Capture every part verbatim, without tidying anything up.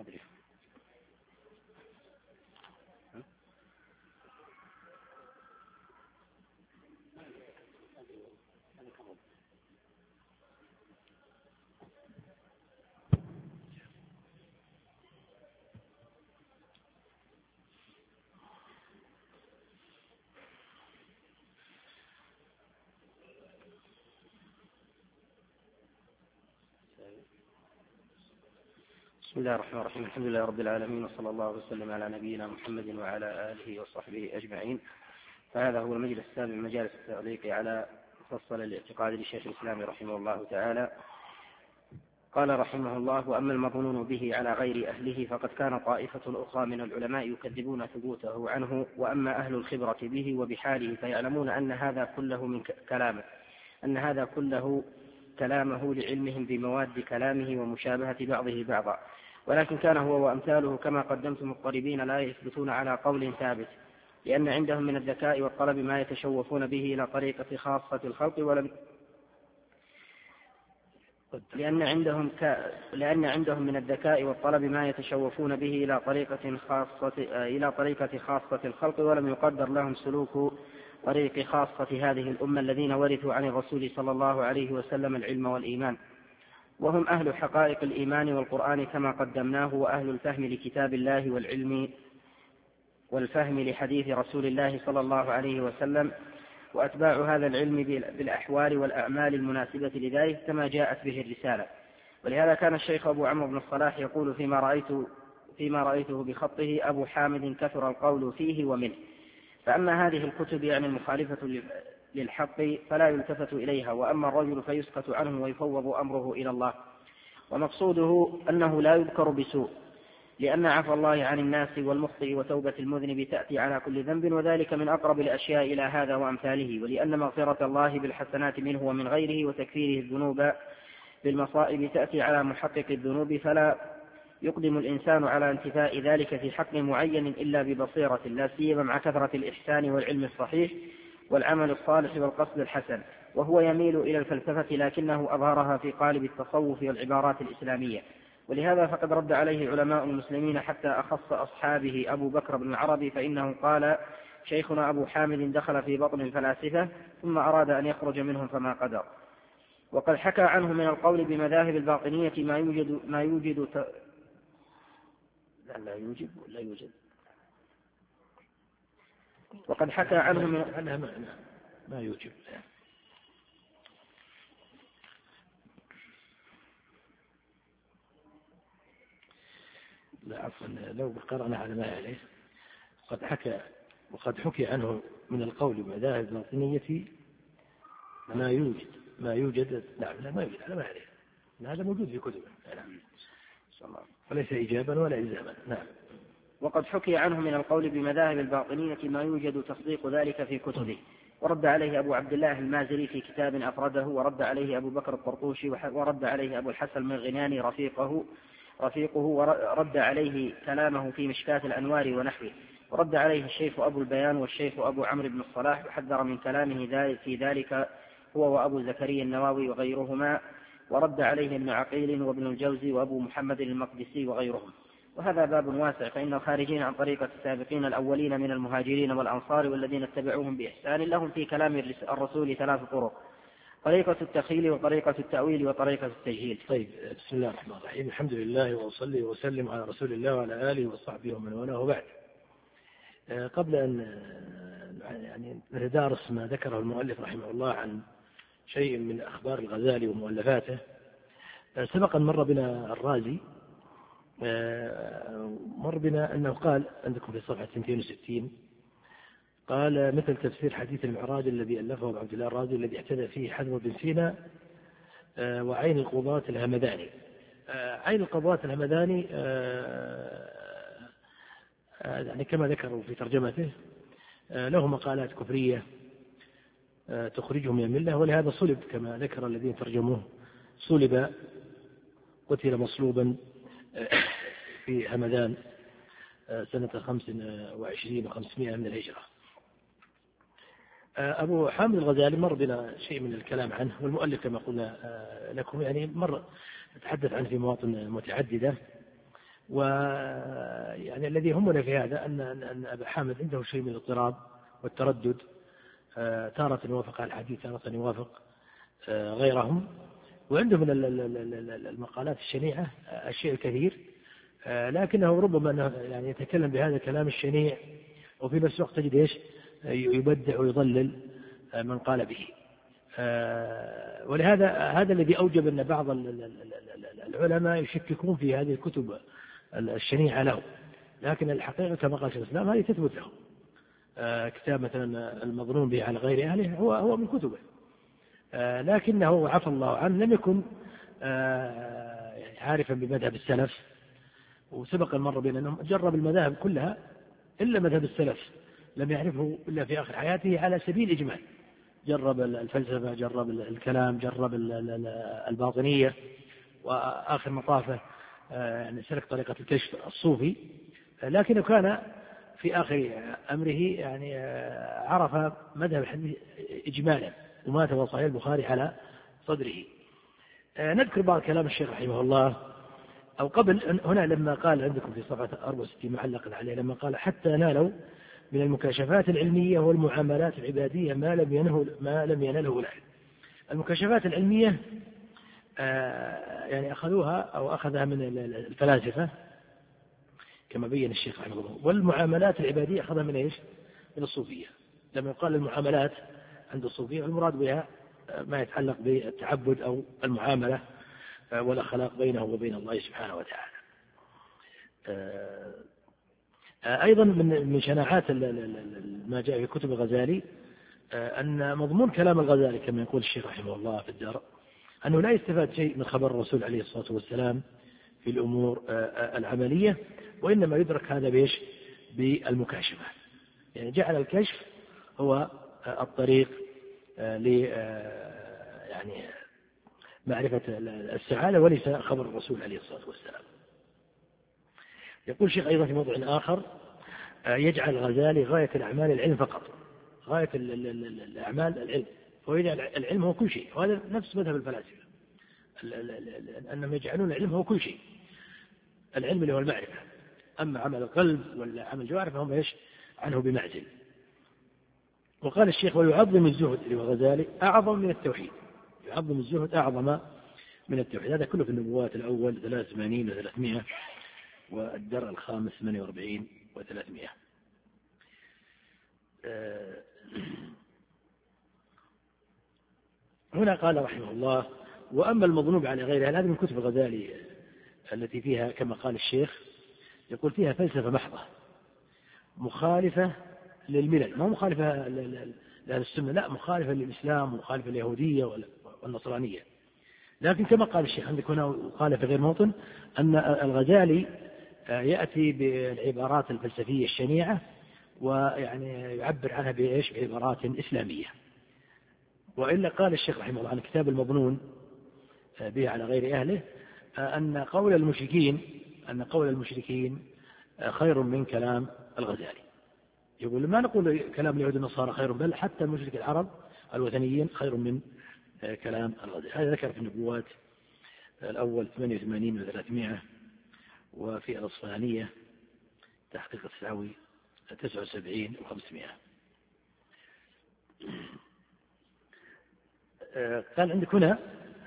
أدري. بسم الله الرحمن الرحيم. الحمد لله رب العالمين، وصلى الله وسلم على نبينا محمد وعلى آله وصحبه أجمعين. فهذا هو المجلس السابع من مجالس التعليق على مفصل الاعتقاد للشيخ الإسلام رحمه الله تعالى. قال رحمه الله: وأما المظنون به على غير أهله فقد كان طائفة أخرى من العلماء يكذبون ثبوته عنه، وأما أهل الخبرة به وبحاله فيعلمون أن هذا كله من كلامه أن هذا كله كلامه لعلمهم بمواد كلامه ومشابهة بعضه بعضا، ولكن كان هو وأمثاله كما قدمت مضطربين لا يثبتون على قول ثابت، لأن عندهم من الذكاء والطلب ما يتشوفون به إلى طريقة خاصة الخلق ولم لأن عندهم ك... لأن عندهم من الذكاء والطلب ما يتشوفون به إلى طريقة خاصة إلى طريقة خاصة الخلق، ولم يقدر لهم سلوك طريق خاصة هذه الأمة الذين ورثوا عن الرسول صلى الله عليه وسلم العلم والإيمان، وهم أهل حقائق الإيمان والقرآن كما قدمناه، وأهل الفهم لكتاب الله والعلم والفهم لحديث رسول الله صلى الله عليه وسلم، وأتباع هذا العلم بالأحوال والأعمال المناسبة لذلك كما جاءت به الرسالة. ولهذا كان الشيخ أبو عمرو بن الصلاح يقول فيما رأيته, فيما رأيته بخطه: أبو حامد كثر القول فيه ومنه. فأما هذه الكتب يعني المخالفة للحق فلا يلتفت إليها، وأما الرجل فيسكت عنه ويفوض أمره إلى الله، ومقصوده أنه لا يذكر بسوء، لأن عفو الله عن الناس والمخطئ وتوبة المذنب تأتي على كل ذنب، وذلك من أقرب الأشياء إلى هذا وأمثاله، ولأن مغفرة الله بالحسنات منه ومن غيره وتكفيره الذنوب بالمصائب تأتي على محقق الذنوب، فلا يقدم الإنسان على انتفاء ذلك في حق معين إلا ببصيرة، لا سيما مع كثرة الإحسان والعلم الصحيح والعمل الصالح والقصد الحسن، وهو يميل إلى الفلسفة لكنه أظهرها في قالب التصوف والعبارات الإسلامية. ولهذا فقد رد عليه علماء المسلمين حتى أخص أصحابه أبو بكر بن العربي، فإنه قال: شيخنا أبو حامد دخل في بطن الفلاسفة ثم أراد أن يخرج منهم فما قدر. وقد حكى عنه من القول بمذاهب الباطنية ما يوجد ما يوجد ت... لا لا يوجد ولا يوجد وقد حكى عنه من أنا ما, ما يوجب. لا عفوا، لو قرأنا على ما عليه قد حكى وقد حكي عنه من القول بمذاهب الباطنية ما يوجد ما يوجد نعم لا ما يوجد على ما عليه، هذا موجود في كتبه نعم، وليس إجابا ولا إلزاما. نعم. وقد حكي عنه من القول بمذاهب الباطنية ما يوجد تصديق ذلك في كتبه، ورد عليه أبو عبد الله المازري في كتاب أفرده، ورد عليه أبو بكر الطرطوشي، ورد عليه أبو الحسن المغناني رفيقه رفيقه ورد عليه كلامه في مشكاة الأنوار ونحوه، ورد عليه الشيخ أبو البيان والشيخ أبو عمرو بن الصلاح، وحذر من كلامه في ذلك هو وأبو زكريا النووي وغيرهما، ورد عليه ابن عقيل وابن الجوزي وأبو محمد المقدسي وغيرهم. وهذا باب واسع، فإن الخارجين عن طريقة السابقين الأولين من المهاجرين والأنصار والذين اتبعوهم بإحسان لهم في كلام الرسول ثلاث طرق: طريقة التخيل وطريقة التأويل وطريقة التجهيل. طيب، بسم الله الرحمن الرحيم. الحمد لله وأصلي وسلم على رسول الله وعلى آله وصحبه ومن والاه، بعد. قبل أن يعني ندارس ما ذكره المؤلف رحمه الله عن شيء من أخبار الغزالي ومؤلفاته، سبقا مر بنا الرازي مر بنا أنه قال عندكم في صفحة اثنين وستين قال: مثل تفسير حديث المعراج الذي ألفه عبد الله الرازي الذي اعتدى فيه حذو بن سينا وعين القضاة الهمداني. عين القضاة الهمداني يعني كما ذكروا في ترجمته له مقالات كفرية تخرجه من الملة، ولهذا صلب كما ذكر الذين ترجموه، صلب قتل مصلوبا في همدان سنة خمس وعشرين وخمسمائة من الهجرة. أبو حامد الغزالي مر بنا شيء من الكلام عنه، والمؤلف كما قلنا لكم يعني مر تحدث عنه في مواطن متعددة، ويعني الذي يهمنا في هذا أن أن أبا حامد عنده شيء من الاضطراب والتردد، تارة يوافق على الحديث تارة يوافق غيرهم، وعنده من المقالات الشنيعة الشيء الكثير، لكنه ربما يعني يتكلم بهذا الكلام الشنيع وفي نفس الوقت تجد ايش يبدع ويضلل من قال به. ولهذا هذا الذي أوجب أن بعض العلماء يشككون في هذه الكتب الشنيعة له، لكن الحقيقة كما قال شيخ الإسلام هذه تثبت له. كتاب مثلا المظنون به على غير أهله هو هو من كتبه، لكنه عفى الله عنه لم يكن عارفا بمذهب السلف، وسبق المرة بين أنهم جرب المذاهب كلها إلا مذهب السلف لم يعرفه إلا في آخر حياته على سبيل الإجمال. جرب الفلسفة، جرب الكلام، جرب الباطنية، وآخر مطافه يعني سلك طريقة الكشف الصوفي، لكنه كان في آخر أمره يعني عرف مذهب الحديث إجمالا، ومات وصحيح البخاري على صدره. نذكر بعض كلام الشيخ رحمه الله، أو قبل هنا لما قال عندكم في صفحة أربعة وستين معلقا عليه، لما قال حتى نالوا من المكاشفات العلمية والمعاملات العبادية ما لم ينله ما لم ينله أولئك. المكاشفات العلمية يعني أخذوها أو أخذها من الفلاسفة كما بين الشيخ رحمه الله، والمعاملات العبادية أخذها من إيش؟ من الصوفية. لما يقال المعاملات عند الصوفية المراد بها ما يتعلق بالتعبد أو المعاملة والأخلاق بينه وبين الله سبحانه وتعالى. أيضا من شناعات ما جاء في كتب الغزالي أن مضمون كلام الغزالي كما يقول الشيخ رحمه الله في الدار أنه لا يستفاد شيء من خبر الرسول عليه الصلاة والسلام في الأمور العملية، وإنما يدرك هذا بإيش؟ بالمكاشفة. يعني جعل الكشف هو الطريق ل يعني معرفة السعادة وليس خبر الرسول عليه الصلاة والسلام. يقول الشيخ أيضا في موضوع آخر يجعل الغزالي غاية الأعمال العلم فقط، غاية الأعمال العلم، ويجعل العلم هو كل شيء، وهذا نفس مذهب الفلاسفة أنهم يجعلون العلم هو كل شيء، العلم اللي هو المعرفة، أما عمل القلب ولا عمل الجوارح فهم إيش عنه بمعزل. وقال الشيخ ويعظم الزهد اللي هو الغزالي أعظم من التوحيد، يعظم الزهد أعظم من التوحيد. هذا كله في النبوات الأول ثلاث وثمانين وثلاثمائة، والدرء الخامس ثمانية وأربعين وثلاثمائة. هنا قال رحمه الله وأما المظنوب على غيرها، هذه من كتب الغزالي التي فيها كما قال الشيخ يقول فيها فلسفة محضة مخالفة للملل، ما مخالفة لأهل السنة، لا، مخالفة للإسلام ومخالفة لليهودية والنصرانية. لكن كما قال الشيخ عندك هنا وقال في غير موطن أن الغزالي يأتي بالعبارات الفلسفية الشنيعة ويعني يعبر عنها بإيش؟ بعبارات إسلامية. وإلا قال الشيخ رحمه الله عن كتاب المظنون به على غير أهله أن قول المشركين أن قول المشركين خير من كلام الغزالي. يقول ما نقول كلام اليهود والنصارى خير، بل حتى المشرك العرب الوثنيين خير من كلام الغزالي. هذا ذكر في النبوات الأول ثمانية وثمانين وثلاثمائة، وفي الأصفهانية تحقيق السعوي تسعة وسبعين وخمسمائة. قال عندك هنا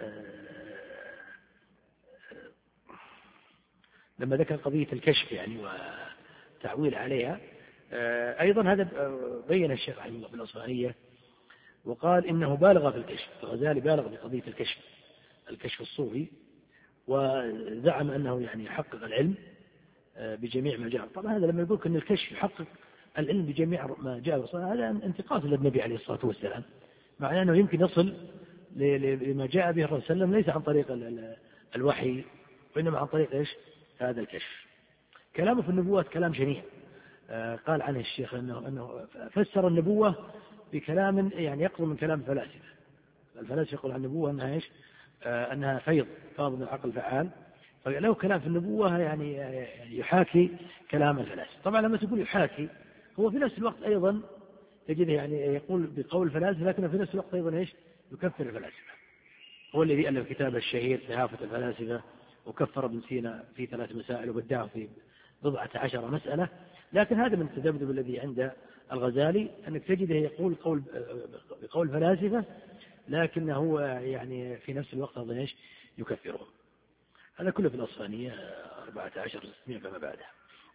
لما ذكر قضية الكشف يعني وتعويل عليها، أيضا هذا بين الشيخ رحمه الله في الأصفهانية وقال إنه بالغ في الكشف، الغزالي بالغ في قضية الكشف الكشف الصوفي، وزعم أنه يعني يحقق العلم بجميع ما جاء. طبعا هذا لما يقول أن الكشف يحقق العلم بجميع ما جاء هذا انتقاص للنبي عليه الصلاة والسلام، مع أنه يمكن يصل لما جاء به الرسول صلى الله عليه وسلم ليس عن طريق الوحي وإنما عن طريق إيش؟ هذا الكشف. كلامه في النبوات كلام شنيع. قال عنه الشيخ أنه, أنه فسر النبوة بكلام يعني يقرب من كلام الفلاسفة. الفلاسفة يقول عن النبوة أنها إيش؟ أنها فيض فاض من العقل فعال، فله كلام في النبوة يعني يحاكي كلام الفلاسفة. طبعا لما تقول يحاكي هو في نفس الوقت أيضا تجده يعني يقول بقول الفلاسفة، لكن في نفس الوقت أيضا إيش؟ يكفر الفلاسفة. هو الذي ألف كتاب الشهير تهافت الفلاسفة وكفر ابن سينا في ثلاث مسائل وبدعه في بضعة عشر مسألة. لكن هذا من التذبذب الذي عند الغزالي، أنك تجده يقول قول بقول فلاسفة لكنه يعني في نفس الوقت أظن إيش يكفرهم. هذا كله في الأصفهانية أربعة عشر ستمائة فما بعدها.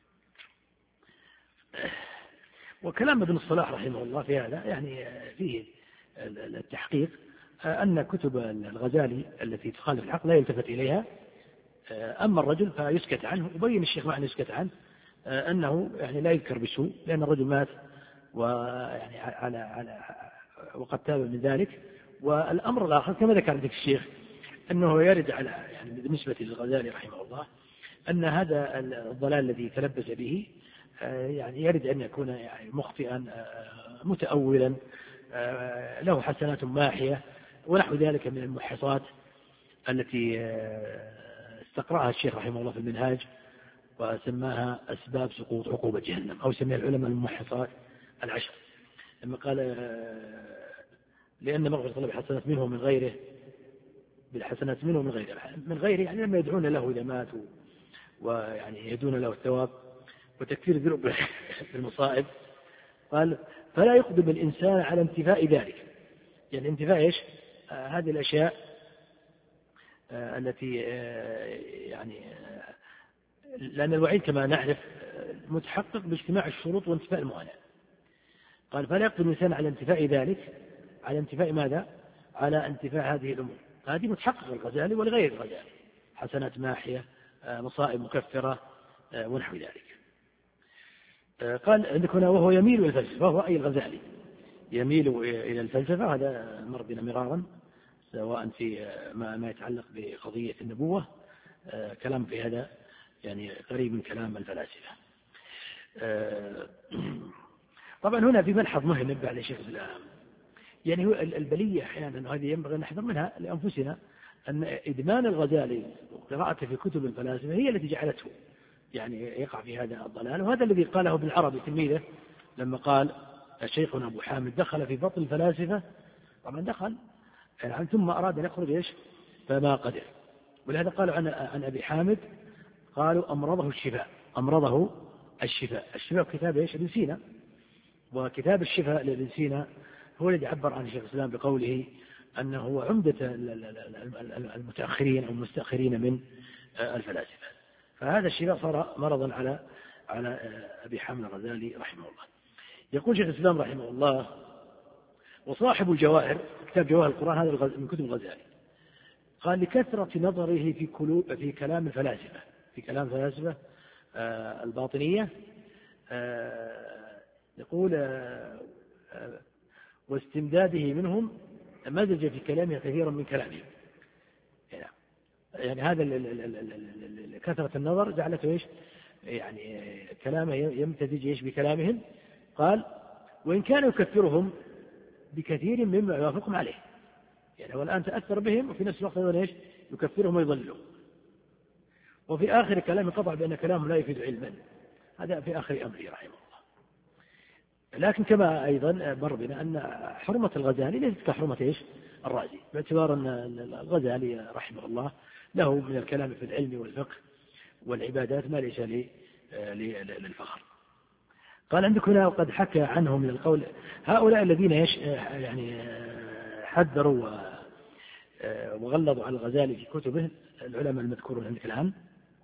وكلام ابن الصلاح رحمه الله في هذا يعني فيه التحقيق أن كتب الغزالي التي تخالف الحق لا يلتفت إليها، أما الرجل فيسكت عنه. وبين الشيخ معنى يسكت عنه أنه يعني لا يذكر بسوء لأن الرجل مات ويعني على على وقد تاب من ذلك. والأمر الآخر كما ذكر عندك الشيخ أنه يرد على يعني بالنسبة للغزالي رحمه الله أن هذا الضلال الذي تلبس به يعني يرد أن يكون يعني مخطئا متأولا له حسنات ماحية ونحو ذلك من المحصات التي استقرأها الشيخ رحمه الله في المنهاج وسماها أسباب سقوط عقوبة جهنم، أو سميها العلماء المحصات العشر، لما قال لأن مغفرة الله بالحسنات منه من غيره بالحسنات منه من غيره من غيره يعني لما يدعون له إذا ماتوا ويعني يدون له الثواب وتكفير ذنوب بالمصائب. قال فلا يقدم الإنسان على انتفاء ذلك، يعني انتفاء إيش؟ آه هذه الأشياء آه التي آه يعني آه لأن الوعيد كما نعرف متحقق باجتماع الشروط وانتفاء الموانع. قال فلا يقدم الإنسان على انتفاء ذلك، على انتفاء ماذا؟ على انتفاء هذه الأمور. هذه متحقق الغزالي ولغير الغزالي، حسنات ماحية آه مصائب مكفرة آه ونحو ذلك. قال عندك هنا وهو يميل إلى الفلسفة، وهو أي الغزالي يميل إلى الفلسفة. هذا مر بنا مرارا سواء في ما, ما يتعلق بقضية النبوة، كلام في هذا يعني قريب من كلام الفلاسفة. طبعا هنا في ملحظ مهم نبه على شيخ الإسلام، يعني هو البلية أحيانا هذه ينبغي أن نحذر منها لأنفسنا، أن إدمان الغزالي وقراءته في كتب الفلاسفة هي التي جعلته يعني يقع في هذا الضلال. وهذا الذي قاله ابن عربي تلميذه لما قال شيخنا أبو حامد دخل في بطن الفلاسفة، طبعا دخل يعني ثم أراد أن يخرج إيش فما قدر. ولهذا قالوا عن عن أبي حامد قالوا أمرضه الشفاء، أمرضه الشفاء. الشفاء كتاب إيش ابن سينا، وكتاب الشفاء لابن سينا هو الذي عبر عن شيخ الإسلام بقوله أنه هو عمدة المتأخرين أو المستأخرين من الفلاسفة. فهذا الشفاء صار مرضا على على أبي حامد الغزالي رحمه الله. يقول شيخ الإسلام رحمه الله وصاحب الجواهر كتاب جواهر القرآن هذا من كتب الغزالي، قال لكثرة نظره في كلو في كلام الفلاسفة في كلام الفلاسفة آه الباطنية آه يقول آه آه واستمداده منهم مزج في كلامه كثيرا من كلامهم. يعني هذا كثرة النظر جعلته إيش يعني كلامه يمتزج إيش بكلامهم. قال وإن كان يكفرهم بكثير مما يوافقهم عليه، يعني هو الآن تأثر بهم وفي نفس الوقت إيش يكفرهم ويضلهم. وفي آخر كلامه قطع بأن كلامه لا يفيد علما، هذا في آخر أمره رحمه الله. لكن كما أيضا مر بنا أن حرمة الغزالي ليست كحرمة إيش الرازي، باعتبار أن الغزالي رحمه الله له من الكلام في العلم والفقه والعبادات ما ليس للفخر. قال عندك هنا وقد حكى عنهم من القول هؤلاء الذين يش يعني حذروا وغلظوا على الغزالي في كتبه العلماء المذكورون عندك الآن،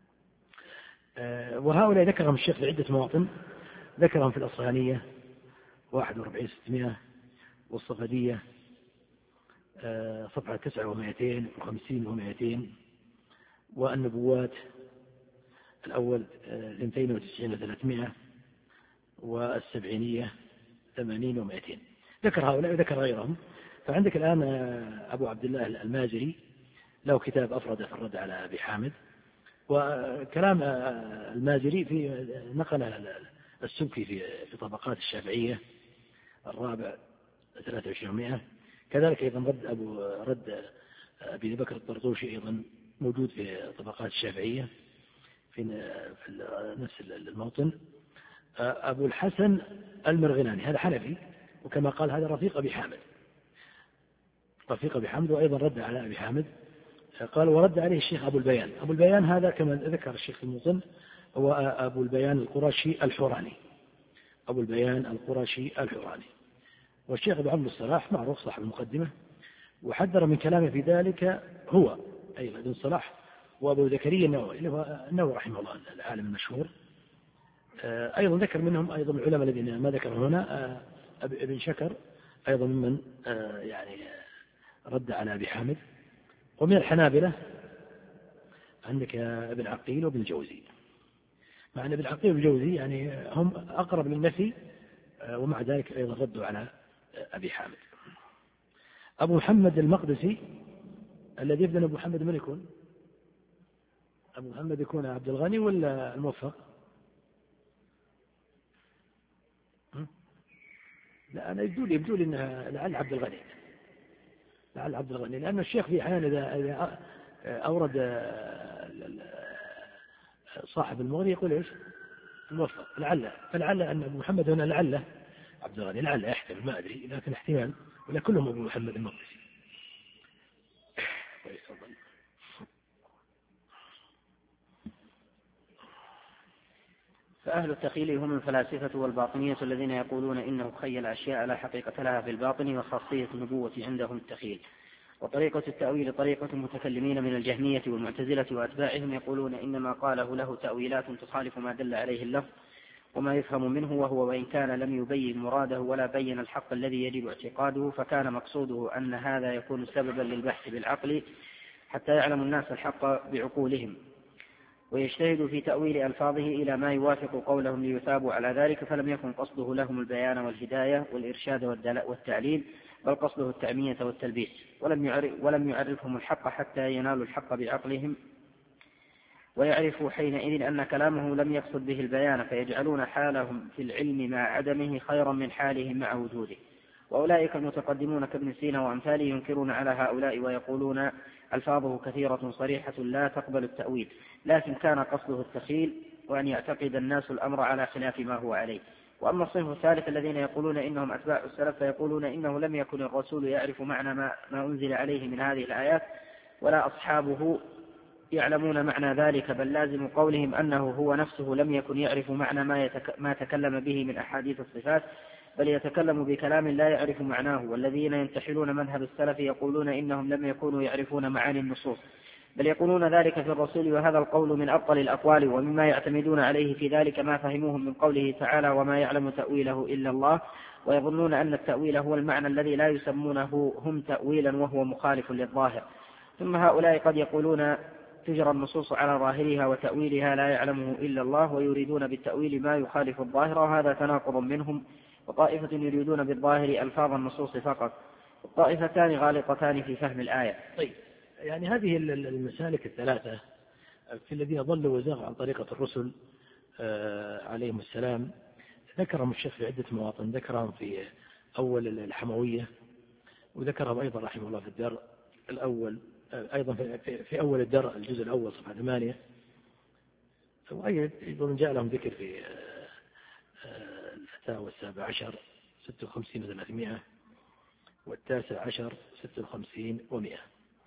وهؤلاء ذكرهم الشيخ في عدة مواطن، ذكرهم في الأصفهانية واحد وأربعين ستمائة والصفدية صفحة تسعة ومائتين وخمسين ومائتين، والنبوات الأول اثنتين وتسعين وثلاثمائة، والسبعينية ثمانين ومائتين. ذكر هؤلاء وذكر غيرهم. فعندك الآن أبو عبد الله المازري له كتاب أفرد في الرد على أبي حامد، وكلام المازري في نقل السبكي في في طبقات الشافعية الرابع ثلاثة وعشرين ومائة. كذلك أيضا رد أبو رد أبي بكر الطرطوشي أيضا موجود في طبقات الشافعية في في نفس الموطن. أبو الحسن المرغناني هذا حنفي، وكما قال هذا رفيق أبي حامد رفيق أبي حامد، وأيضا رد على أبي حامد قال ورد عليه الشيخ أبو البيان. أبو البيان هذا كما ذكر الشيخ المظن هو أبو البيان القرشي الحوراني، أبو البيان القرشي الحوراني. والشيخ أبو عبد الصلاح معروف صاحب المقدمة، وحذر من كلامه في ذلك هو أيضا ابن صلاح وأبو زكريا النووي اللي هو النووي رحمه الله العالم المشهور. أيضا ذكر منهم أيضا العلماء الذين ما ذكر هنا ابن شكر أيضا ممن يعني رد على أبي حامد. ومن الحنابلة عندك ابن عقيل وابن الجوزي، مع أن ابن عقيل وابن الجوزي يعني هم أقرب للنفي، ومع ذلك أيضا ردوا على أبي حامد. أبو محمد المقدسي الذي يبدأ أبو محمد من يكون؟ أبو محمد يكون عبد الغني ولا الموفق؟ لا أنا يبدو لي يبدو لي أنها لعل عبد الغني، لعل عبد الغني، لأن الشيخ في أحيان إذا أورد صاحب المغني يقول إيش؟ الموفق لعله، فلعل أن أبو محمد هنا لعله عبد الغني، لعل يحتمل ما أدري، لكن احتمال، ولا كلهم أبو محمد المقدسي. فأهل التخيل هم الفلاسفة والباطنية الذين يقولون إنه خيل أشياء لا حقيقة لها في الباطن، وخاصية النبوة عندهم التخيل. وطريقة التأويل طريقة المتكلمين من الجهمية والمعتزلة وأتباعهم، يقولون إنما قاله له تأويلات تخالف ما دل عليه اللفظ وما يفهم منه، وهو وإن كان لم يبين مراده ولا بين الحق الذي يجب اعتقاده، فكان مقصوده أن هذا يكون سببا للبحث بالعقل حتى يعلم الناس الحق بعقولهم، ويجتهد في تأويل ألفاظه إلى ما يوافق قولهم ليثابوا على ذلك، فلم يكن قصده لهم البيان والهداية والإرشاد والتعليل، بل قصده التعمية والتلبيس، ولم يعرف ولم يعرفهم الحق حتى ينالوا الحق بعقلهم، ويعرفوا حينئذ أن كلامه لم يقصد به البيان، فيجعلون حالهم في العلم مع عدمه خيرا من حالهم مع وجوده. وأولئك المتقدمون كابن سينا وأمثاله ينكرون على هؤلاء ويقولون ألفاظه كثيرة صريحة لا تقبل التأويل، لكن كان قصده التخيل وأن يعتقد الناس الأمر على خلاف ما هو عليه. وأما الصنف الثالث الذين يقولون إنهم أتباع السلف، فيقولون إنه لم يكن الرسول يعرف معنى ما, ما أنزل عليه من هذه الآيات، ولا أصحابه يعلمون معنى ذلك، بل لازم قولهم أنه هو نفسه لم يكن يعرف معنى ما, يتك... ما تكلم به من أحاديث الصفات، بل يتكلم بكلام لا يعرف معناه. والذين ينتحلون مذهب السلف يقولون إنهم لم يكونوا يعرفون معاني النصوص، بل يقولون ذلك في الرسول، وهذا القول من أبطل الأقوال، ومما يعتمدون عليه في ذلك ما فهموه من قوله تعالى وما يعلم تأويله إلا الله، ويظنون أن التأويل هو المعنى الذي لا يسمونه هم تأويلا وهو مخالف للظاهر. ثم هؤلاء قد يقولون تجرى النصوص على ظاهرها وتأويلها لا يعلمه إلا الله، ويريدون بالتأويل ما يخالف الظاهر، وهذا تناقض منهم. وطائفة يريدون بالظاهر ألفاظ النصوص فقط، والطائفتان غالطتان في فهم الآية. طيب، يعني هذه المسالك الثلاثة في الذين ضلوا وزاغوا عن طريقة الرسل عليهم السلام ذكرهم الشيخ في عدة مواطن، ذكرهم في أول الحموية، وذكرهم أيضا رحمه الله في الدار الأول، أيضا في أول الدار الجزء الأول صفحة ثمانية، وأيضا جاء لهم ذكر في الفتاوى السابع عشر ستة وخمسين وثلاثمائة، والتاسع عشر ستة وخمسين ومئة.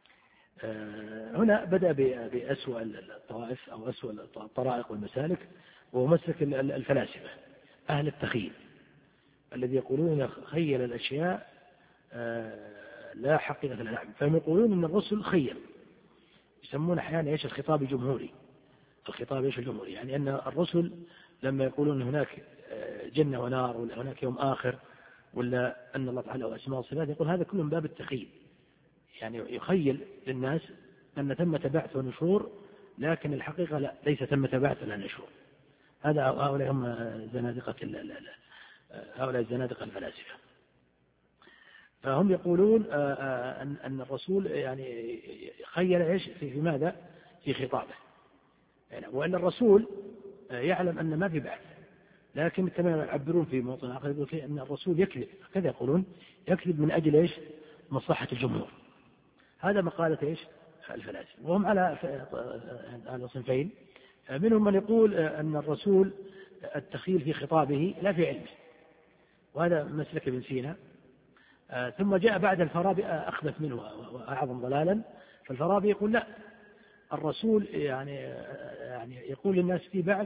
هنا بدأ بأسوأ الطوائف أو أسوأ الطرائق والمسالك، وهو مسلك الفلاسفة أهل التخيل الذي يقولون خيل الأشياء لا حقيقة لها، فهم يقولون أن الرسل خيل، يسمون أحيانا إيش الخطاب الجمهوري، الخطاب إيش الجمهوري، يعني أن الرسل لما يقولون هناك جنة ونار ولا هناك يوم آخر ولا أن الله تعالى له أسماء وصفات، يقول هذا كله من باب التخيل، يعني يخيل للناس أن ثمة بعث ونشور، لكن الحقيقة لا، ليس ثمة بعث ولا نشور. هذا هؤلاء هم زنادقة هؤلاء الزنادقة الفلاسفة. فهم يقولون أن الرسول يعني خيل إيش في ماذا؟ في خطابه، يعني وأن الرسول يعلم أن ما في بعث، لكن كما يعبرون في موطن آخر يقول أن الرسول يكذب، كذا يقولون يكذب من أجل إيش؟ مصلحة الجمهور. هذا مقالة إيش؟ الفلاسفة، وهم على على صنفين، منهم من يقول أن الرسول التخيل في خطابه لا في علمه، وهذا مسلك ابن سينا. ثم جاء بعد الفارابي أخبث منه وأعظم ضلالا، فالفارابي يقول لا، الرسول يعني يعني يقول للناس في بعث،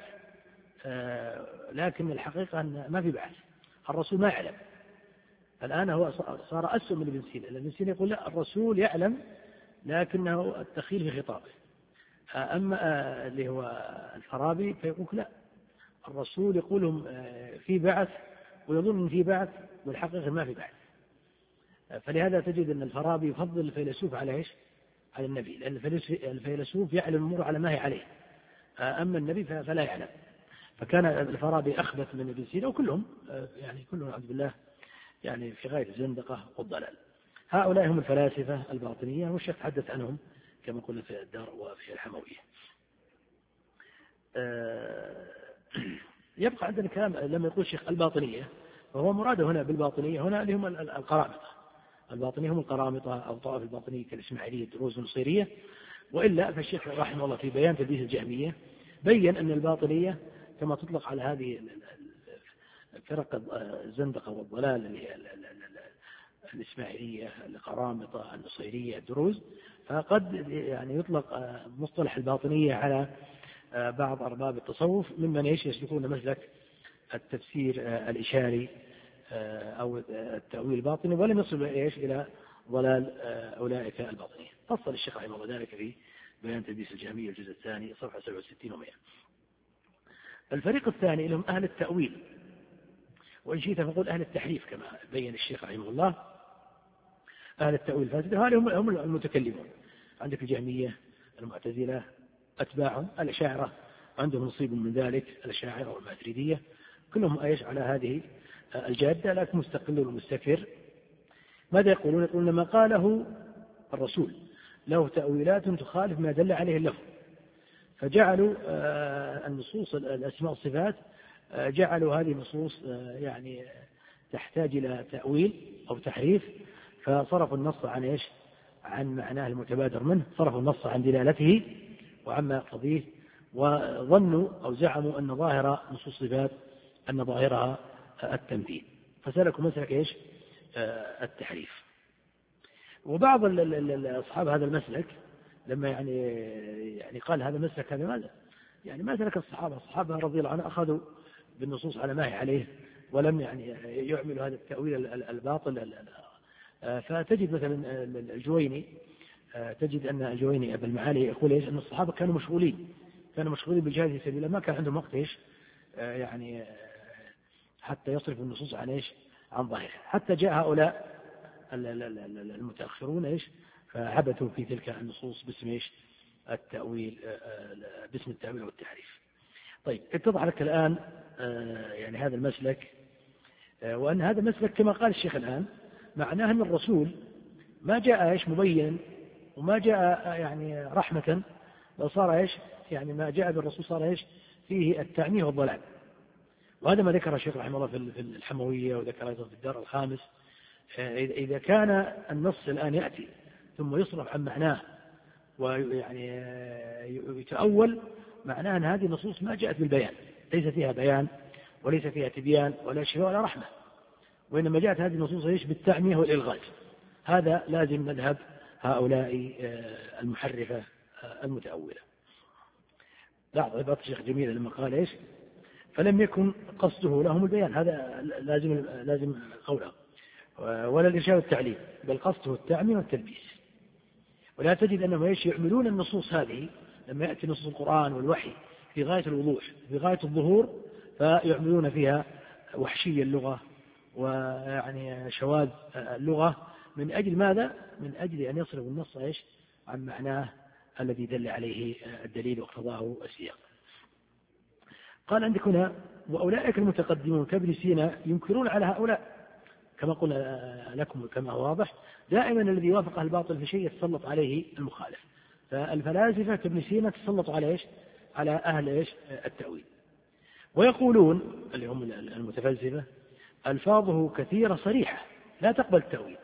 لكن الحقيقة أن ما في بعث، الرسول ما يعلم. الآن هو صار أسوأ من ابن سينا، ابن سينا يقول لا، الرسول يعلم لكنه التخيل في خطابه. أما اللي هو الفارابي فيقول لا، الرسول يقول لهم في بعث ويظن في بعث والحقيقة ما في بعث. فلهذا تجد أن الفارابي يفضل الفيلسوف على إيش؟ على النبي، لأن الفيلسوف يعلم الأمور على ما هي عليه، أما النبي فلا يعلم. فكان الفارابي أخبث من ابن سينا، وكلهم يعني كلهم أعوذ بالله يعني في غاية الزندقة والضلال. هؤلاء هم الفلاسفة الباطنية، والشيخ تحدث عنهم كما قلنا في الدار وفي الحموية. يبقى عندنا كلام لما يقول الشيخ الباطنية، وهو مراده هنا بالباطنية هنا اللي هم القرامطة. الباطنية هم القرامطة أو طائف الباطنية كالإسماعيلية الدروز النصيرية. وإلا فالشيخ رحمه الله في بيان تلبيس الجهمية بين أن الباطنية كما تطلق على هذه فرق الزندقة والضلال اللي هي الإسماعيلية القرامطة النصيرية الدروز، فقد يعني يطلق مصطلح الباطنية على بعض أرباب التصوف ممن يسلكون مسلك التفسير الإشاري أو التأويل الباطني، ولم يصل إيش إلى ضلال أولئك الباطنية. فصل الشيخ رحمه الله ذلك في بيان تلبيس الجهمية الجزء الثاني صفحة سبعة وستين ومئة. الفريق الثاني لهم أهل التأويل، وإن شئت فقل أهل التحريف كما بين الشيخ رحمه الله. أهل التأويل الفاسد هؤلاء هم المتكلمون. عندك الجهمية المعتزلة أتباعهم الأشاعرة عندهم نصيب من ذلك، الأشاعرة والماتريدية كلهم أيش على هذه الجادة، لكن مستقل ومستكبر. ماذا يقولون؟ يقولون ما قاله الرسول له تأويلات تخالف ما دل عليه اللفظ، فجعلوا النصوص الأسماء والصفات جعلوا هذه النصوص يعني تحتاج إلى تأويل أو تحريف، فصرفوا النص عن إيش؟ عن معناه المتبادر منه، صرفوا النص عن دلالته وعما يقتضيه، وظنوا أو زعموا أن ظاهر نصوص الصفات أن ظاهرها التمثيل، فسلكوا مسلك إيش؟ التحريف. وبعض أصحاب هذا المسلك لما يعني يعني قال هذا مسلك هذا ماذا؟ يعني ما سلك الصحابة، الصحابة رضي الله عنهم أخذوا بالنصوص على ما هي عليه، ولم يعني يعملوا هذا التأويل الباطل. فتجد مثلا الجويني، تجد أن الجويني أبو المعالي يقول إيش؟ أن الصحابة كانوا مشغولين كانوا مشغولين بالجهاد في سبيل الله، ما كان عندهم وقت إيش يعني حتى يصرف النصوص عن إيش؟ عن ظاهرها. حتى جاء هؤلاء المتأخرون إيش؟ فعبثوا في تلك النصوص باسم إيش؟ التأويل، باسم التأويل والتحريف. طيب اتضح لك الآن يعني هذا المسلك، وأن هذا المسلك كما قال الشيخ الآن معناه أن الرسول ما جاء إيش؟ مبين، وما جاء يعني رحمة، بل صار إيش؟ يعني ما جاء بالرسول صار إيش؟ فيه التعميه والضلال. وهذا ما ذكر الشيخ رحمه الله في الحموية، وذكر أيضا في الدار الخامس. إذا كان النص الآن يأتي ثم يصرف عن معناه ويعني يتأول، معناه أن هذه النصوص ما جاءت بالبيان، ليس فيها بيان وليس فيها تبيان ولا شفاء ولا رحمة، وإنما جاءت هذه النصوص إيش؟ بالتعمية والإلغاز. هذا لازم مذهب هؤلاء المحرفة المتأولة. لاحظ عبارة الشيخ جميل لما قال إيش؟ فلم يكن قصده لهم البيان، هذا لازم لازم قوله، ولا الإرشاد والتعليم، بل قصده التعمية والتلبيس. ولا تجد أنهم إيش؟ يعملون النصوص هذه لما يأتي نصوص القرآن والوحي في غاية الوضوح في غاية الظهور، فيعملون فيها وحشية اللغة ويعني شواذ اللغة، من أجل ماذا؟ من أجل أن يصرف النص إيش؟ عن معناه الذي دل عليه الدليل واقتضاه السياق. قال عندك هنا وأولئك المتقدمون كابن سينا ينكرون على هؤلاء، كما قلنا لكم كما هو واضح، دائما الذي وافقه الباطل في شيء يتسلط عليه المخالف. فالفلاسفة كابن سينا تسلطوا على إيش؟ على أهل إيش؟ التأويل. ويقولون اللي هم المتفلسفة ألفاظه كثيرة صريحة لا تقبل التأويل،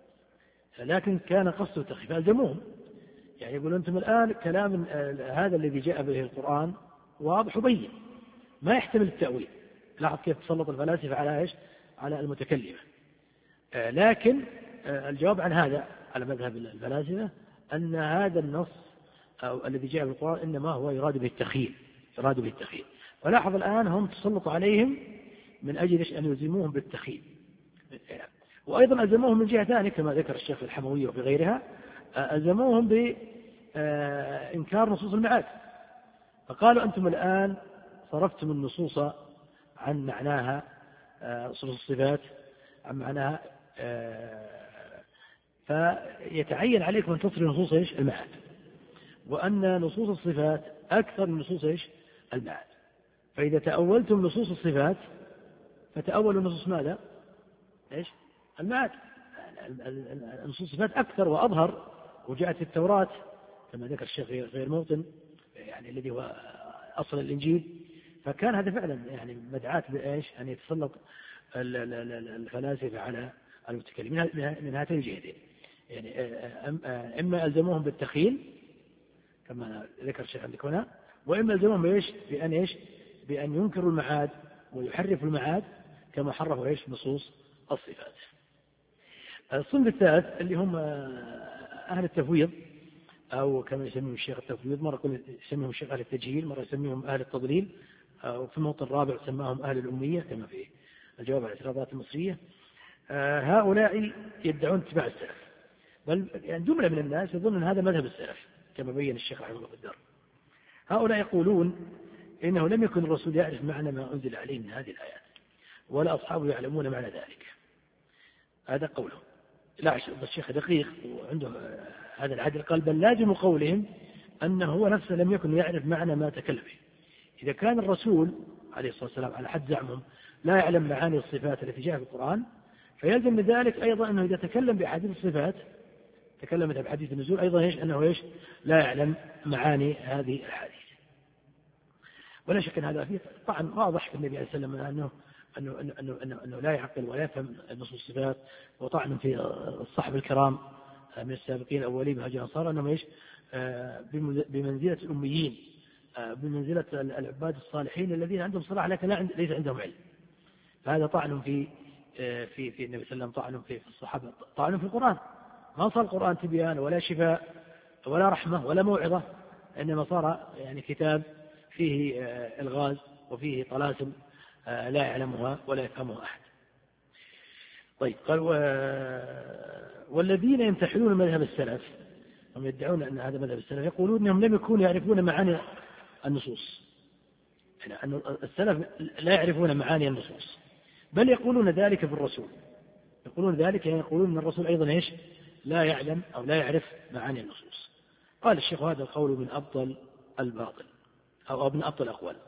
لكن كان قصده التخفيف، فألزموهم. يعني يقول أنتم الآن كلام هذا الذي جاء به القرآن واضح وبين ما يحتمل التأويل. لاحظ كيف تسلط الفلاسفة على إيش؟ على المتكلمة. لكن الجواب عن هذا على مذهب الفلاسفة أن هذا النص أو الذي جاء في القرآن إنما هو يراد به التخيل يراد به التخيل. ولاحظ الآن هم تسلطوا عليهم من أجل أن يلزموهم بالتخيل، وأيضا ألزموهم من جهة ثانية كما ذكر الشيخ الحموي وفي غيرها، ألزموهم بإنكار نصوص المعاد، فقالوا أنتم الآن صرفتم النصوص عن معناها، نصوص الصفات عن معناها، فيتعين عليكم أن تصرفوا نصوص إيش المعاد، وأن نصوص الصفات أكثر من نصوص إيش المعاد. فإذا تأولتم نصوص الصفات فتأولوا نصوص ماذا؟ إيش المعاد. نصوص الصفات أكثر وأظهر، وجاءت في التوراة كما ذكر الشيخ في الموطن يعني الذي هو أصل الإنجيل. فكان هذا فعلا يعني مدعاة بإيش أن يتسلط الفلاسفة على المتكلمين من هاتين الجهتين، يعني إما ألزموهم بالتخيل كما ذكر الشيخ عندك هنا، وإما ألزموهم بإيش بأن إيش بأن ينكروا المعاد ويحرفوا المعاد كما حرفوا إيش نصوص الصفات. الصنف الثالث اللي هم أهل التفويض، أو كما يسميهم الشيخ التفويض، مرة يسميهم الشيخ أهل التجهيل، مرة يسميهم أهل التضليل، وفي الموطن الرابع سماهم أهل الأمية كما في الجواب على الاعتراضات المصرية. هؤلاء يدعون اتباع السلف، بل يعني جملة من الناس يظن أن هذا مذهب السلف كما بين الشيخ رحمه الله في الدار. هؤلاء يقولون إنه لم يكن الرسول يعرف معنى ما أنزل عليه من هذه الآيات، ولا أصحابه يعلمون معنى ذلك. هذا قوله. لا، الشيخ دقيق وعنده هذا العدل، قال بل لازم قولهم أنه هو نفسه لم يكن يعرف معنى ما تكلم به. إذا كان الرسول عليه الصلاة والسلام على حد زعمهم لا يعلم معاني الصفات التي جاء في القرآن، فيلزم من ذلك أيضا أنه إذا تكلم بأحاديث الصفات تكلمت بحديث النزول أيضا إيش أنه إيش لا يعلم معاني هذه الحديث. ولا شك أن هذا فيه طعن واضح في النبي عليه السلام أنه أنه أنه أنه, أنه, أنه لا يعقل ولا يفهم نصوص الصفات، وطعن في الصحب الكرام من السابقين الأولين بهجر الأنصار أنهم إيش بمنزلة الأميين، بمنزلة العباد الصالحين الذين عندهم صلاح لكن ليس عندهم علم. فهذا طعن في في في النبي صلى الله عليه وسلم، طعن في الصحابة، طعن في القرآن. ما صار القرآن تبيان ولا شفاء ولا رحمة ولا موعظة، إنما صار يعني كتاب فيه الغاز وفيه طلاسم لا يعلمها ولا يفهمها أحد. طيب قال و... والذين يمتحنون مذهب السلف، هم يدعون أن هذا مذهب السلف، يقولون أنهم لم يكونوا يعرفون معاني النصوص، يعني أن السلف لا يعرفون معاني النصوص، بل يقولون ذلك في الرسول، يقولون ذلك يعني يقولون أن الرسول أيضا إيش لا يعلم أو لا يعرف معاني النصوص. قال الشيخ هذا القول من أبطل الباطل أو من أبطل الأقوال.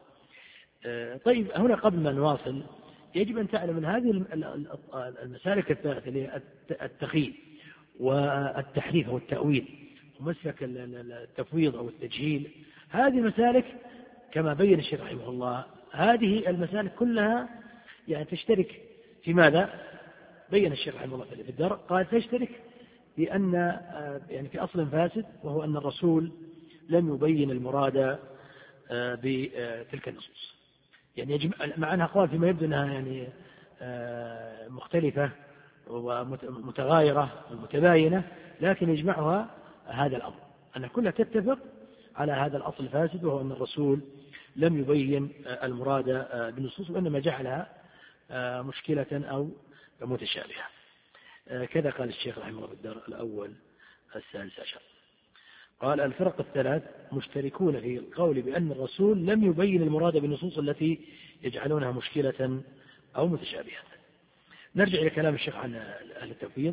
طيب هنا قبل ما نواصل يجب أن تعلم أن هذه المسالك الثلاثة اللي هي التخيل والتحريف أو التأويل ومسلك التفويض أو التجهيل، هذه المسالك كما بين الشيخ رحمه الله، هذه المسالك كلها يعني تشترك في ماذا؟ بين الشيخ رحمه الله في الدار قال تشترك بأن يعني في أصل فاسد، وهو أن الرسول لم يبين المراد بتلك النصوص. يعني يجب مع أنها أقوال فيما يبدو أنها يعني مختلفة ومتغايرة ومتباينة، لكن يجمعها هذا الأمر أن كلها تتفق على هذا الأصل الفاسد، وهو أن الرسول لم يبين المراد بالنصوص وإنما جعلها مشكلة أو متشابهة. كذا قال الشيخ رحمه الله في الدار الأول السادس عشر. قال الفرق الثلاث مشتركون في القول بأن الرسول لم يبين المراد بالنصوص التي يجعلونها مشكلة أو متشابهة. نرجع إلى كلام الشيخ عن أهل التفويض.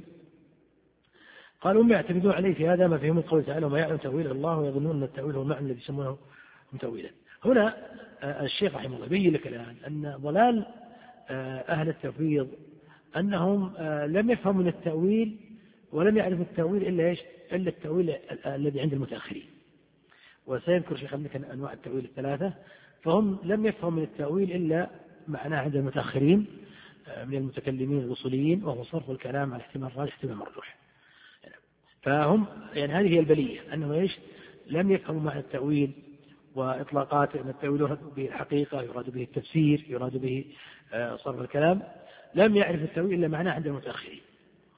قالوا هم يعتمدون عليه في هذا ما فيهم القول تعالى وما يعلم تأويله الله ويظنون أن التأويل هو المعنى الذي يسمونه متأويلا. هنا الشيخ رحمه الله بين لك الآن أن ضلال أهل التفويض أنهم لم يفهموا من التأويل ولم يعرفوا التأويل إلا إيش إلا التأويل الذي عند المتأخرين، وسيذكر شيخ عندك أنواع التأويل الثلاثة. فهم لم يفهموا من التأويل إلا معناه عند المتأخرين من المتكلمين الوصوليين، وهو صرف الكلام على احتمال راجح احتمال مرجوح. فهم يعني هذه هي البلية، أنه إيش لم يفهموا معنى التأويل وإطلاقات أن التأويل يراد به الحقيقة، يراد به التفسير، يراد به صرف الكلام. لم يعرف التأويل إلا معناه عند المتأخرين.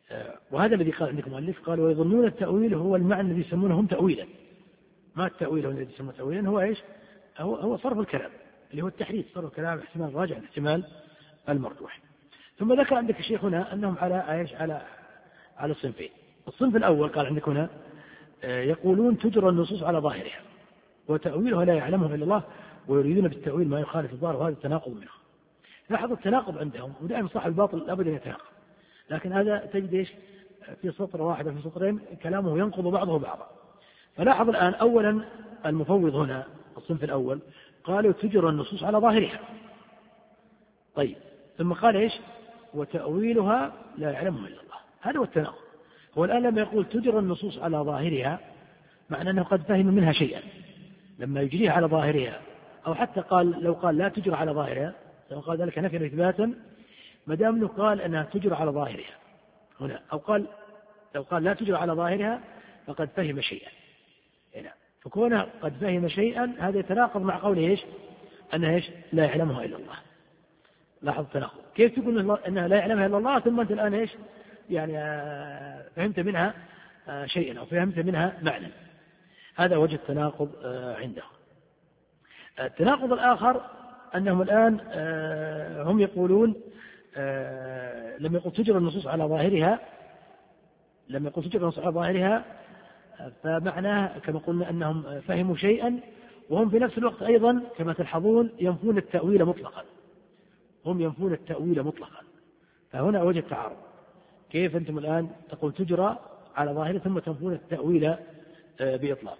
وهذا الذي قال عندكم مؤلف قال ويظنون التأويل هو المعنى الذي يسمونه هم تأويلا. ما التأويل هو الذي يسمونه تأويلا؟ هو إيش؟ هو, هو صرف الكلام اللي هو التحريف، صرف الكلام احتمال الراجع احتمال المرجوح. ثم ذكر عندك الشيخ هنا أنهم على إيش؟ على على الصنفين. الصنف الأول قال عندك هنا يقولون تجرى النصوص على ظاهرها وتأويلها لا يعلمه إلا الله، ويريدون بالتأويل ما يخالف الظاهر، وهذا التناقض منه. لاحظ التناقض عندهم، ودائما صاحب الباطل أبدا يتناقض، لكن هذا تجد إيش؟ في سطر واحد في سطرين كلامه ينقض بعضه بعضا. فلاحظ الآن أولا المفوض هنا الصنف الأول قالوا تجرى النصوص على ظاهرها، طيب ثم قال إيش؟ وتأويلها لا يعلمه إلا الله. هذا هو التناقض. هو الآن لما يقول تجرى النصوص على ظاهرها معنى أنه قد فهم منها شيئا لما يجريها على ظاهرها، أو حتى قال لو قال لا تجرى على ظاهرها لو قال ذلك نفيا إثباتا، ما دام أنه قال أنها تجرى على ظاهرها هنا، أو قال لو قال لا تجرى على ظاهرها فقد فهم شيئا هنا، فكونه قد فهم شيئا هذا يتناقض مع قوله إيش؟ أنها إيش؟ لا يعلمها إلا الله. لاحظ التناقض، كيف تقول أنها لا يعلمها إلا الله ثم أنت الآن إيش؟ يعني فهمت منها شيئا أو فهمت منها معنى. هذا وجه التناقض عنده. التناقض الآخر أنهم الآن هم يقولون لما يقول تجرى النصوص على ظاهرها لما يقول تجرى النصوص على ظاهرها فمعناه كما قلنا أنهم فهموا شيئا، وهم في نفس الوقت أيضا كما تلحظون ينفون التأويل مطلقا، هم ينفون التأويل مطلقا. فهنا وجه التعارض، كيف أنتم الآن تقول تجرى على ظاهرها ثم تنفون التأويل بإطلاق؟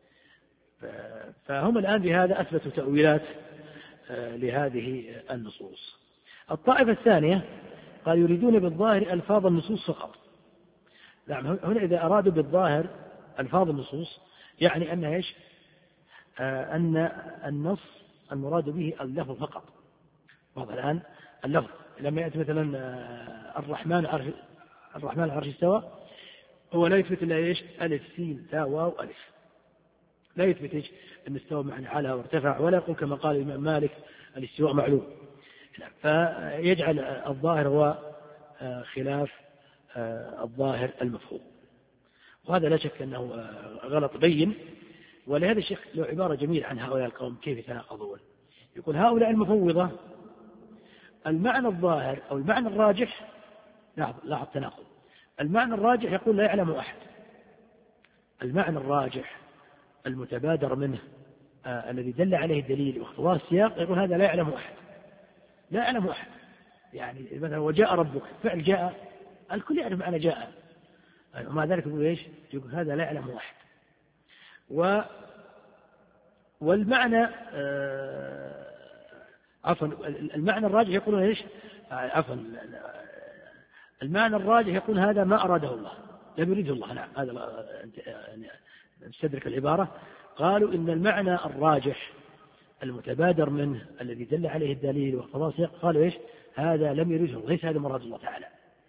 فهم الآن بهذا أثبتوا تأويلات لهذه النصوص. الطائفة الثانية قال يريدون بالظاهر ألفاظ النصوص فقط. نعم، هنا إذا أرادوا بالظاهر ألفاظ النصوص يعني أن إيش؟ أن النص المراد به اللفظ فقط. واضح الآن اللفظ لما يأتي مثلا الرحمن عرش الرحمن العرش استوى، هو لا يثبت إلا إيش؟ ألف سين تاء واو ألف، لا يثبت إيش؟ أن استوى معنى على وارتفع، ولا يقول كما قال الإمام مالك الاستواء معلوم. فيجعل الظاهر هو خلاف الظاهر المفهوم، وهذا لا شك أنه غلط بين. ولهذا الشيخ له عبارة جميلة عن هؤلاء القوم كيف يتناقضون. يقول هؤلاء المفوضة المعنى الظاهر أو المعنى الراجح، لاحظ التناقض، المعنى الراجح يقول لا يعلم أحد، المعنى الراجح المتبادر منه آه الذي دل عليه الدليل واختبار السياق يقول هذا لا يعلم أحد، لا يعلم أحد. يعني مثلا وجاء ربك فعل جاء الكل يعرف معنى جاء، ومع ذلك يقول إيش؟ يقول هذا لا يعلم أحد. و والمعنى آه عفوا المعنى الراجح يقولون إيش؟ عفوا المعنى الراجح يقول هذا ما أراده الله، لم يريده الله. نعم، هذا نستدرك العبارة. قالوا إن المعنى الراجح المتبادر منه الذي دل عليه الدليل واقتضى السياق قالوا إيش؟ هذا لم يريده، ليس هذا مراد الله تعالى.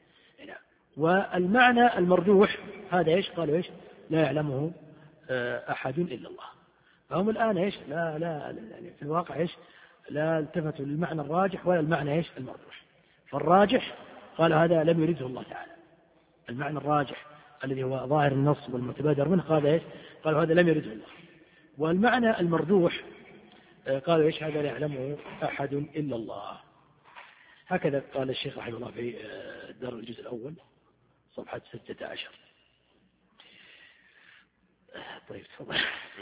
والمعنى المرجوح هذا إيش؟ قالوا إيش؟ لا يعلمه أحد إلا الله. فهم الآن إيش؟ لا لا يعني في الواقع إيش؟ لا التفتوا للمعنى الراجح ولا المعنى إيش؟ المرجوح. فالراجح قال هذا لم يريده الله تعالى، المعنى الراجح الذي هو ظاهر النص والمتبادر منه قال إيش؟ قال هذا لم يريده الله. والمعنى المرجوح قالوا إيش؟ هذا لا يعلمه أحد إلا الله. هكذا قال الشيخ رحمه الله في الدار الجزء الأول صفحة ستة عشر. طيب تفضل.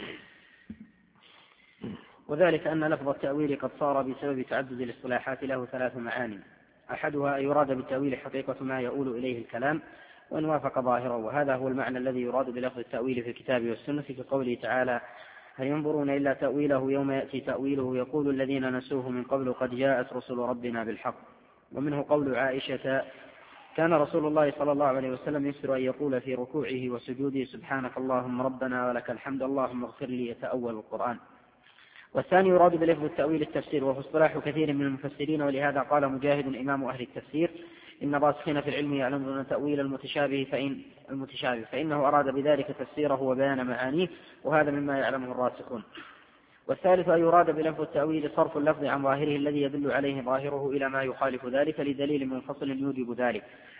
وذلك أن لفظ التأويل قد صار بسبب تعدد الاصطلاحات له ثلاث معاني، أحدها أن يراد بالتأويل حقيقة ما يؤول إليه الكلام وإن وافق ظاهره، وهذا هو المعنى الذي يراد بلفظ التأويل في الكتاب والسنة في قوله تعالى هل ينظرون إلا تأويله يوم يأتي تأويله يقول الذين نسوه من قبل قد جاءت رسل ربنا بالحق. ومنه قول عائشة كان رسول الله صلى الله عليه وسلم يسر أن يقول في ركوعه وسجوده سبحانك اللهم ربنا ولك الحمد اللهم اغفر لي يتأول القرآن. والثاني يراد بلفظ التأويل التفسير، وهو اصطلاح كثير من المفسرين، ولهذا قال مجاهد إمام أهل التفسير إن الراسخين في العلم يعلمون تأويل المتشابه فإن المتشابه فإنه أراد بذلك تفسيره وبيان معانيه، وهذا مما يعلمه الراسخون. والثالث أن يراد بلفظ التأويل صرف اللفظ عن ظاهره الذي يدل عليه ظاهره إلى ما يخالف ذلك لدليل منفصل يوجب ذلك،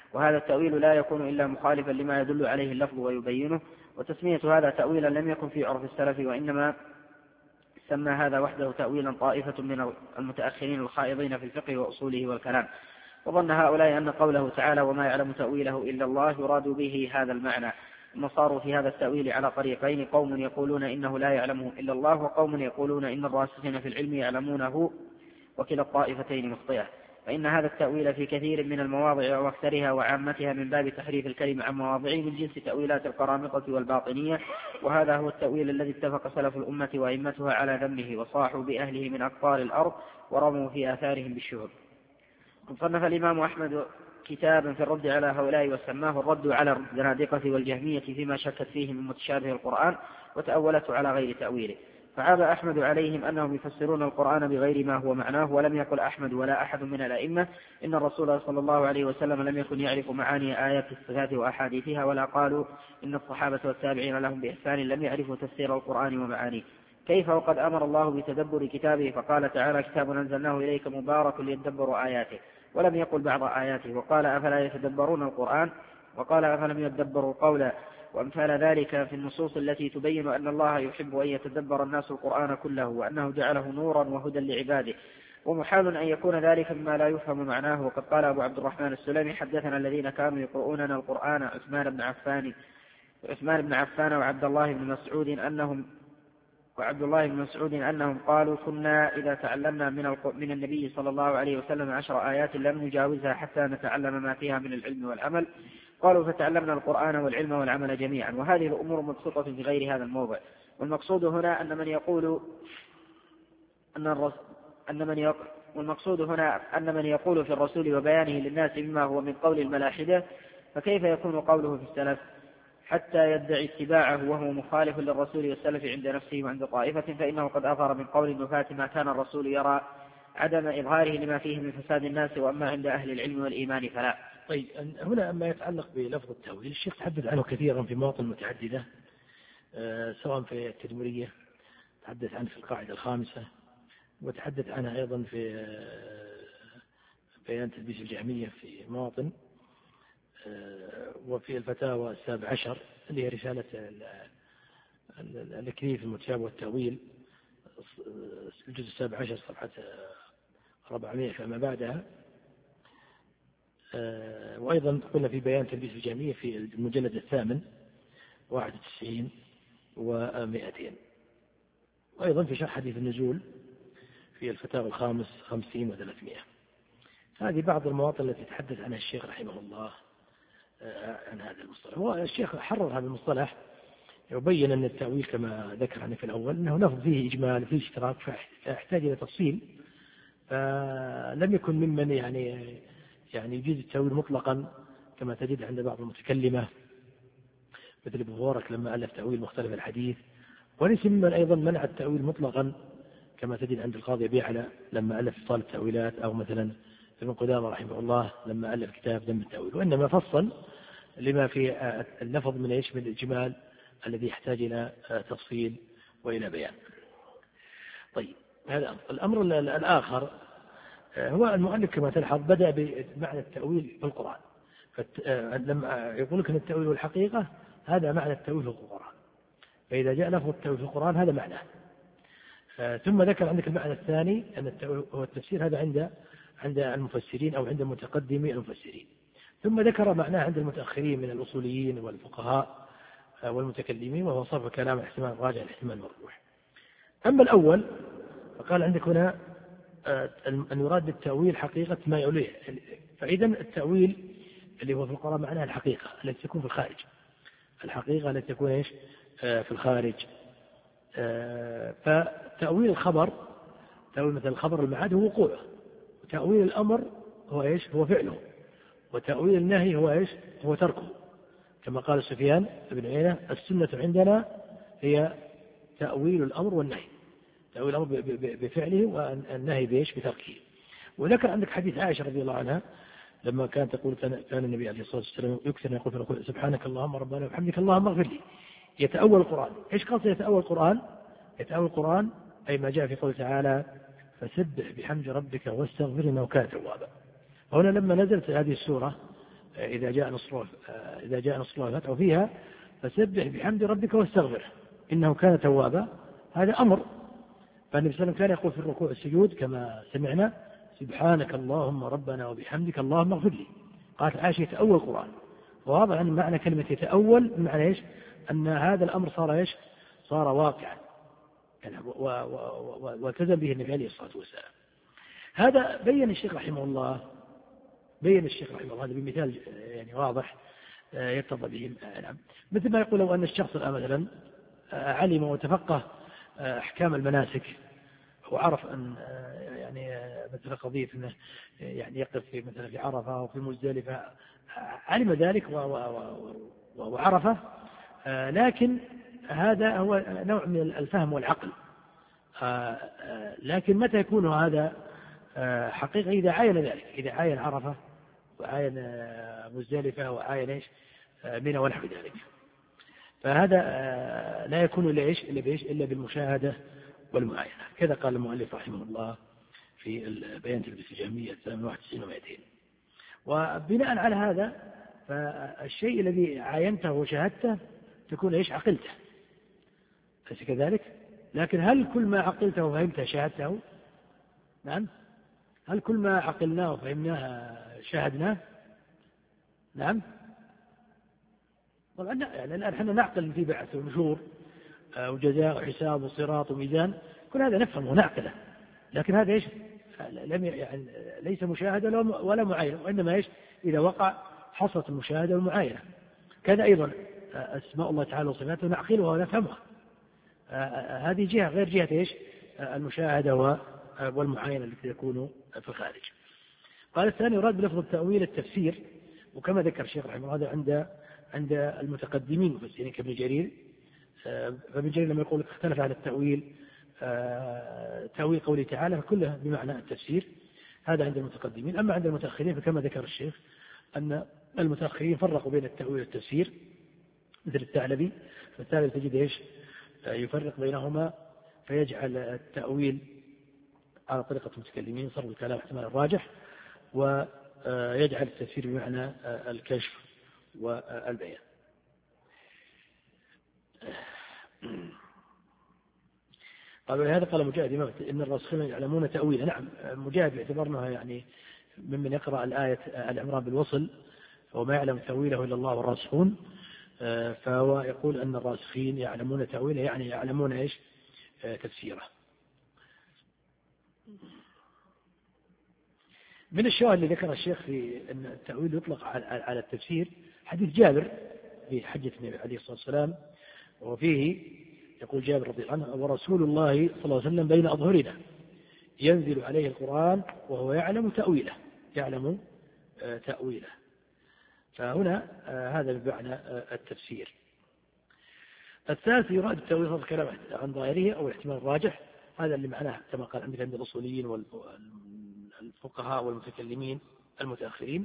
وهذا التأويل لا يكون إلا مخالفا لما يدل عليه اللفظ ويبينه. وتسمية هذا تأويلا لم يكن في عرف السلف، وإنما سمى هذا وحده تأويلا طائفة من المتأخرين الخائضين في الفقه وأصوله والكلام. وظن هؤلاء أن قوله تعالى وما يعلم تأويله إلا الله يراد به هذا المعنى. ثم صاروا في هذا التأويل على طريقين: قوم يقولون إنه لا يعلمه إلا الله، وقوم يقولون إن الراسخين في العلم يعلمونه، وكلا الطائفتين مخطئة. فإن هذا التأويل في كثير من المواضع وأكثرها وعامتها من باب تحريف الكلمة عن مواضعه من جنس تأويلات القرامطة والباطنية، وهذا هو التأويل الذي اتفق سلف الأمة وأئمتها على ذمه، وصاحوا بأهله من أقطار الأرض ورموا في آثارهم بالشهب. صنف الإمام أحمد كتابا في الرد على هؤلاء وسماه الرد على الزنادقة والجهمية فيما شكت فيه من متشابه القرآن وتأولته على غير تأويله. فعاب أحمد عليهم أنهم يفسرون القرآن بغير ما هو معناه. ولم يقل أحمد ولا أحد من الأئمة إن الرسول صلى الله عليه وسلم لم يكن يعرف معاني آيات الصفات وأحاديثها، ولا قالوا إن الصحابة والتابعين لهم بإحسان لم يعرفوا تفسير القرآن ومعانيه. كيف وقد أمر الله بتدبر كتابه، فقال تعالى كتاب أنزلناه إليك مبارك ليدبروا آياته، ولم يقل بعض آياته. وقال أفلا يتدبرون القرآن، وقال أفلم يدبروا القول، وأمثال ذلك في النصوص التي تبين أن الله يحب أن يتدبر الناس القرآن كله، وأنه جعله نورا وهدى لعباده. ومحال أن يكون ذلك مما لا يفهم معناه. وقد قال أبو عبد الرحمن السلمي حدثنا الذين كانوا يقرؤوننا القرآن عثمان بن عفان عثمان بن عفان وعبد الله بن مسعود أنهم وعبد الله بن مسعود أنهم قالوا كنا إذا تعلمنا من, من النبي صلى الله عليه وسلم عشر آيات لم نجاوزها حتى نتعلم ما فيها من العلم والعمل. قالوا فتعلمنا القرآن والعلم والعمل جميعا. وهذه الأمور مبسوطة في غير هذا الموضع. والمقصود هنا أن من يقول أن الرسول أن من يقول والمقصود هنا أن من يقول في الرسول وبيانه للناس مما هو من قول الملاحدة، فكيف يكون قوله في السلف حتى يدعي اتباعه وهو مخالف للرسول والسلف عند نفسه وعند طائفة؟ فإنه قد أظهر من قول النفاة ما كان الرسول يرى عدم إظهاره لما فيه من فساد الناس، وأما عند أهل العلم والإيمان فلا. طيب هنا أما يتعلق بلفظ التأويل، الشيخ تحدث عنه كثيرا في مواطن متعددة، سواء في التدمرية تحدث عنه في القاعدة الخامسة، وتحدث عنها أيضا في بيان تلبيس الجهمية في مواطن، وفي الفتاوى السابع عشر اللي هي رسالة الإكليل في المتشابه والتأويل الجزء السابع عشر صفحة أربعمائة فما بعدها. وأيضا قلنا في بيان تلبيس الجهمية في المجلد الثامن واحد وتسعين ومائتين، وأيضا في شرح حديث النزول في الفتاوى الخامس خمسين وثلاثمائة. هذه بعض المواطن التي تحدث عنها الشيخ رحمه الله عن هذا المصطلح. والشيخ حرر هذا المصطلح يبين أن التأويل كما ذكر عنه في الأول أنه لفظ فيه إجمال فيه اشتراك فيحتاج إلى تفصيل، فلم يكن ممن يعني يعني يجيز التأويل مطلقا كما تجد عند بعض المتكلمة مثل ابن مبارك لما ألف تأويل مختلف الحديث، وليس ممن أيضا منع التأويل مطلقا كما تجد عند القاضي أبي يعلى لما ألف إبطال التأويلات، أو مثلا ابن قدامة رحمه الله لما ألف كتاب ذم التأويل، وإنما فصل لما في اللفظ من يشمل الإجمال الذي يحتاج إلى تفصيل وإلى بيان. طيب هذا الأمر الآخر هو المؤلف كما تلحظ بدأ بمعنى التأويل في القرآن، لما يقول لك أن التأويل والحقيقة هذا معنى التأويل في القرآن، فإذا جاء لفظ التأويل في القرآن هذا معناه. ثم ذكر عندك المعنى الثاني أن التأويل هو التفسير، هذا عند عند المفسرين أو عند متقدمي المفسرين. ثم ذكر معناه عند المتأخرين من الأصوليين والفقهاء والمتكلمين، وهو صرف كلام الاحتمال الراجع الاحتمال المرجوح. أما الأول فقال عندك هنا أن يراد بالتأويل حقيقة ما يؤليه، فإذا التأويل اللي هو في القرآن معناه الحقيقة التي تكون في الخارج، الحقيقة التي تكون إيش في الخارج. فتأويل الخبر، تأويل مثل الخبر المعاد هو وقوعه، وتأويل الأمر هو إيش هو فعله، وتأويل النهي هو إيش هو تركه، كما قال سفيان بن عيينة السنة عندنا هي تأويل الأمر والنهي، تأويل الأمر بفعله والنهي بإيش بتركه. وذكر عندك حديث عائشة رضي الله عنها لما كانت تقول كان النبي عليه الصلاة والسلام يكثر يقول سبحانك اللهم ربنا وبحمدك اللهم اغفر لي، يتأول القرآن. إيش قصد يتأول القرآن؟ يتأول القرآن أي ما جاء في قول تعالى فسبح بحمد ربك واستغفر إنه كان توابا. هنا لما نزلت هذه السورة إذا جاء نصر إذا جاء نصر الله فتح فيها فسبح بحمد ربك واستغفره إنه كان توابا. هذا أمر. فالنبي صلى الله عليه وسلم كان يقول في الركوع والسجود كما سمعنا سبحانك اللهم ربنا وبحمدك اللهم اغفر لي. قالت عائشة يتأول القرآن. وواضح أن معنى كلمة يتأول معنى إيش؟ أن هذا الأمر صار إيش؟ صار واقعا يعني والتزم به النبي عليه الصلاة والسلام. هذا بين الشيخ رحمه الله بين الشيخ رحمه الله هذا بمثال يعني واضح يتضح به. مثل ما يقول لو أن الشخص مثلا علم وتفقه أحكام المناسك وعرف أن يعني مثل قضية أنه يعني يقف في مثلا في عرفة أو في مزدلفة علم ذلك وعرفه، لكن هذا هو نوع من الفهم والعقل. لكن متى يكون هذا حقيقة؟ إذا عاين ذلك، إذا عاين عرفة وعاين مزدلفة وعاين إيش منى ونحو ذلك، فهذا لا يكون إلا إيش إلا بإيش إلا بالمشاهدة والمعاينة. كذا قال المؤلف رحمه الله في بيان تلبيس الجهمية سنة واحد وتسعين ومائتين. وبناء على هذا فالشيء الذي عاينته وشاهدته تكون إيش عقلته، أليس كذلك؟ لكن هل كل ما عقلته وفهمته شاهدته؟ نعم. هل كل ما عقلناه وفهمناه شاهدناه؟ نعم. طبعا يعني الآن احنا نعقل في بعث ونشور وجزاء وحساب وصراط وميزان، كل هذا نفهمه ونعقله، لكن هذا إيش لم يعني ليس مشاهدة ولا معاينة، وإنما إيش إذا وقع حصلت المشاهدة والمعاينة. كذا أيضا أسماء الله تعالى وصفاته نعقلها ونفهمها، هذه جهة غير جهة إيش المشاهدة والمعاينة التي تكون في الخارج. قال الثاني يراد بلفظ التأويل التفسير، وكما ذكر الشيخ رحمه الله هذا عند عند المتقدمين المفسرين كابن جرير. فابن جرير لما يقول اختلف على التأويل تأويل قوله تعالى فكله بمعنى التفسير، هذا عند المتقدمين. أما عند المتأخرين فكما ذكر الشيخ أن المتأخرين فرقوا بين التأويل والتفسير، مثل الثعلبي. فالثعلبي تجد إيش يفرق بينهما فيجعل التأويل على طريقة المتكلمين صرف الكلام احتمال الراجح، ويجعل التفسير بمعنى الكشف والبيان. قالوا لهذا قال مجاهد إن الراسخين يعلمون تأويله. نعم، مجاهد باعتبارنا يعني ممن يقرأ الآية العمران بالوصل وما يعلم تأويله إلا الله والراسخون، فهو يقول أن الراسخين يعلمون تأويله يعني يعلمون إيش تفسيره. من الشواهد اللي ذكر الشيخ في أن التأويل يطلق على التفسير حديث جابر في حجة النبي عليه الصلاة والسلام، وفيه يقول جابر رضي الله عنه ورسول الله صلى الله عليه وسلم بين أظهرنا ينزل عليه القرآن وهو يعلم تأويله يعلم تأويله. فهنا هذا بمعنى التفسير. الثالث يراد التأويل صرف الكلام عن ظاهره أو الاحتمال الراجح، هذا اللي معناه كما قال عند عند الأصوليين والفقهاء والمتكلمين المتأخرين.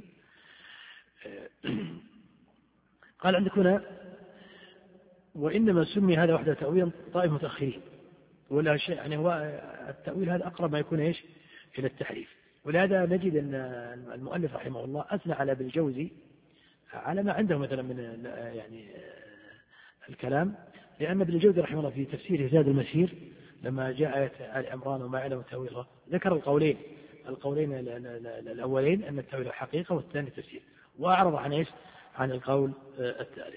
قال عندك هنا وإنما سمي هذا وحده تأويلا طائف متأخرين، ولا شيء يعني هو التأويل هذا أقرب ما يكون إيش إلى التحريف. ولهذا نجد أن المؤلف رحمه الله أثنى على ابن الجوزي على ما عنده مثلا من يعني الكلام، لأن ابن الجوزي رحمه الله في تفسير زاد المسير لما جاء آية آل عمران وما يعلم تأويله ذكر القولين القولين الأولين أن التأويل حقيقة والثاني تفسير، وأعرض عن إيش عن القول الثالث.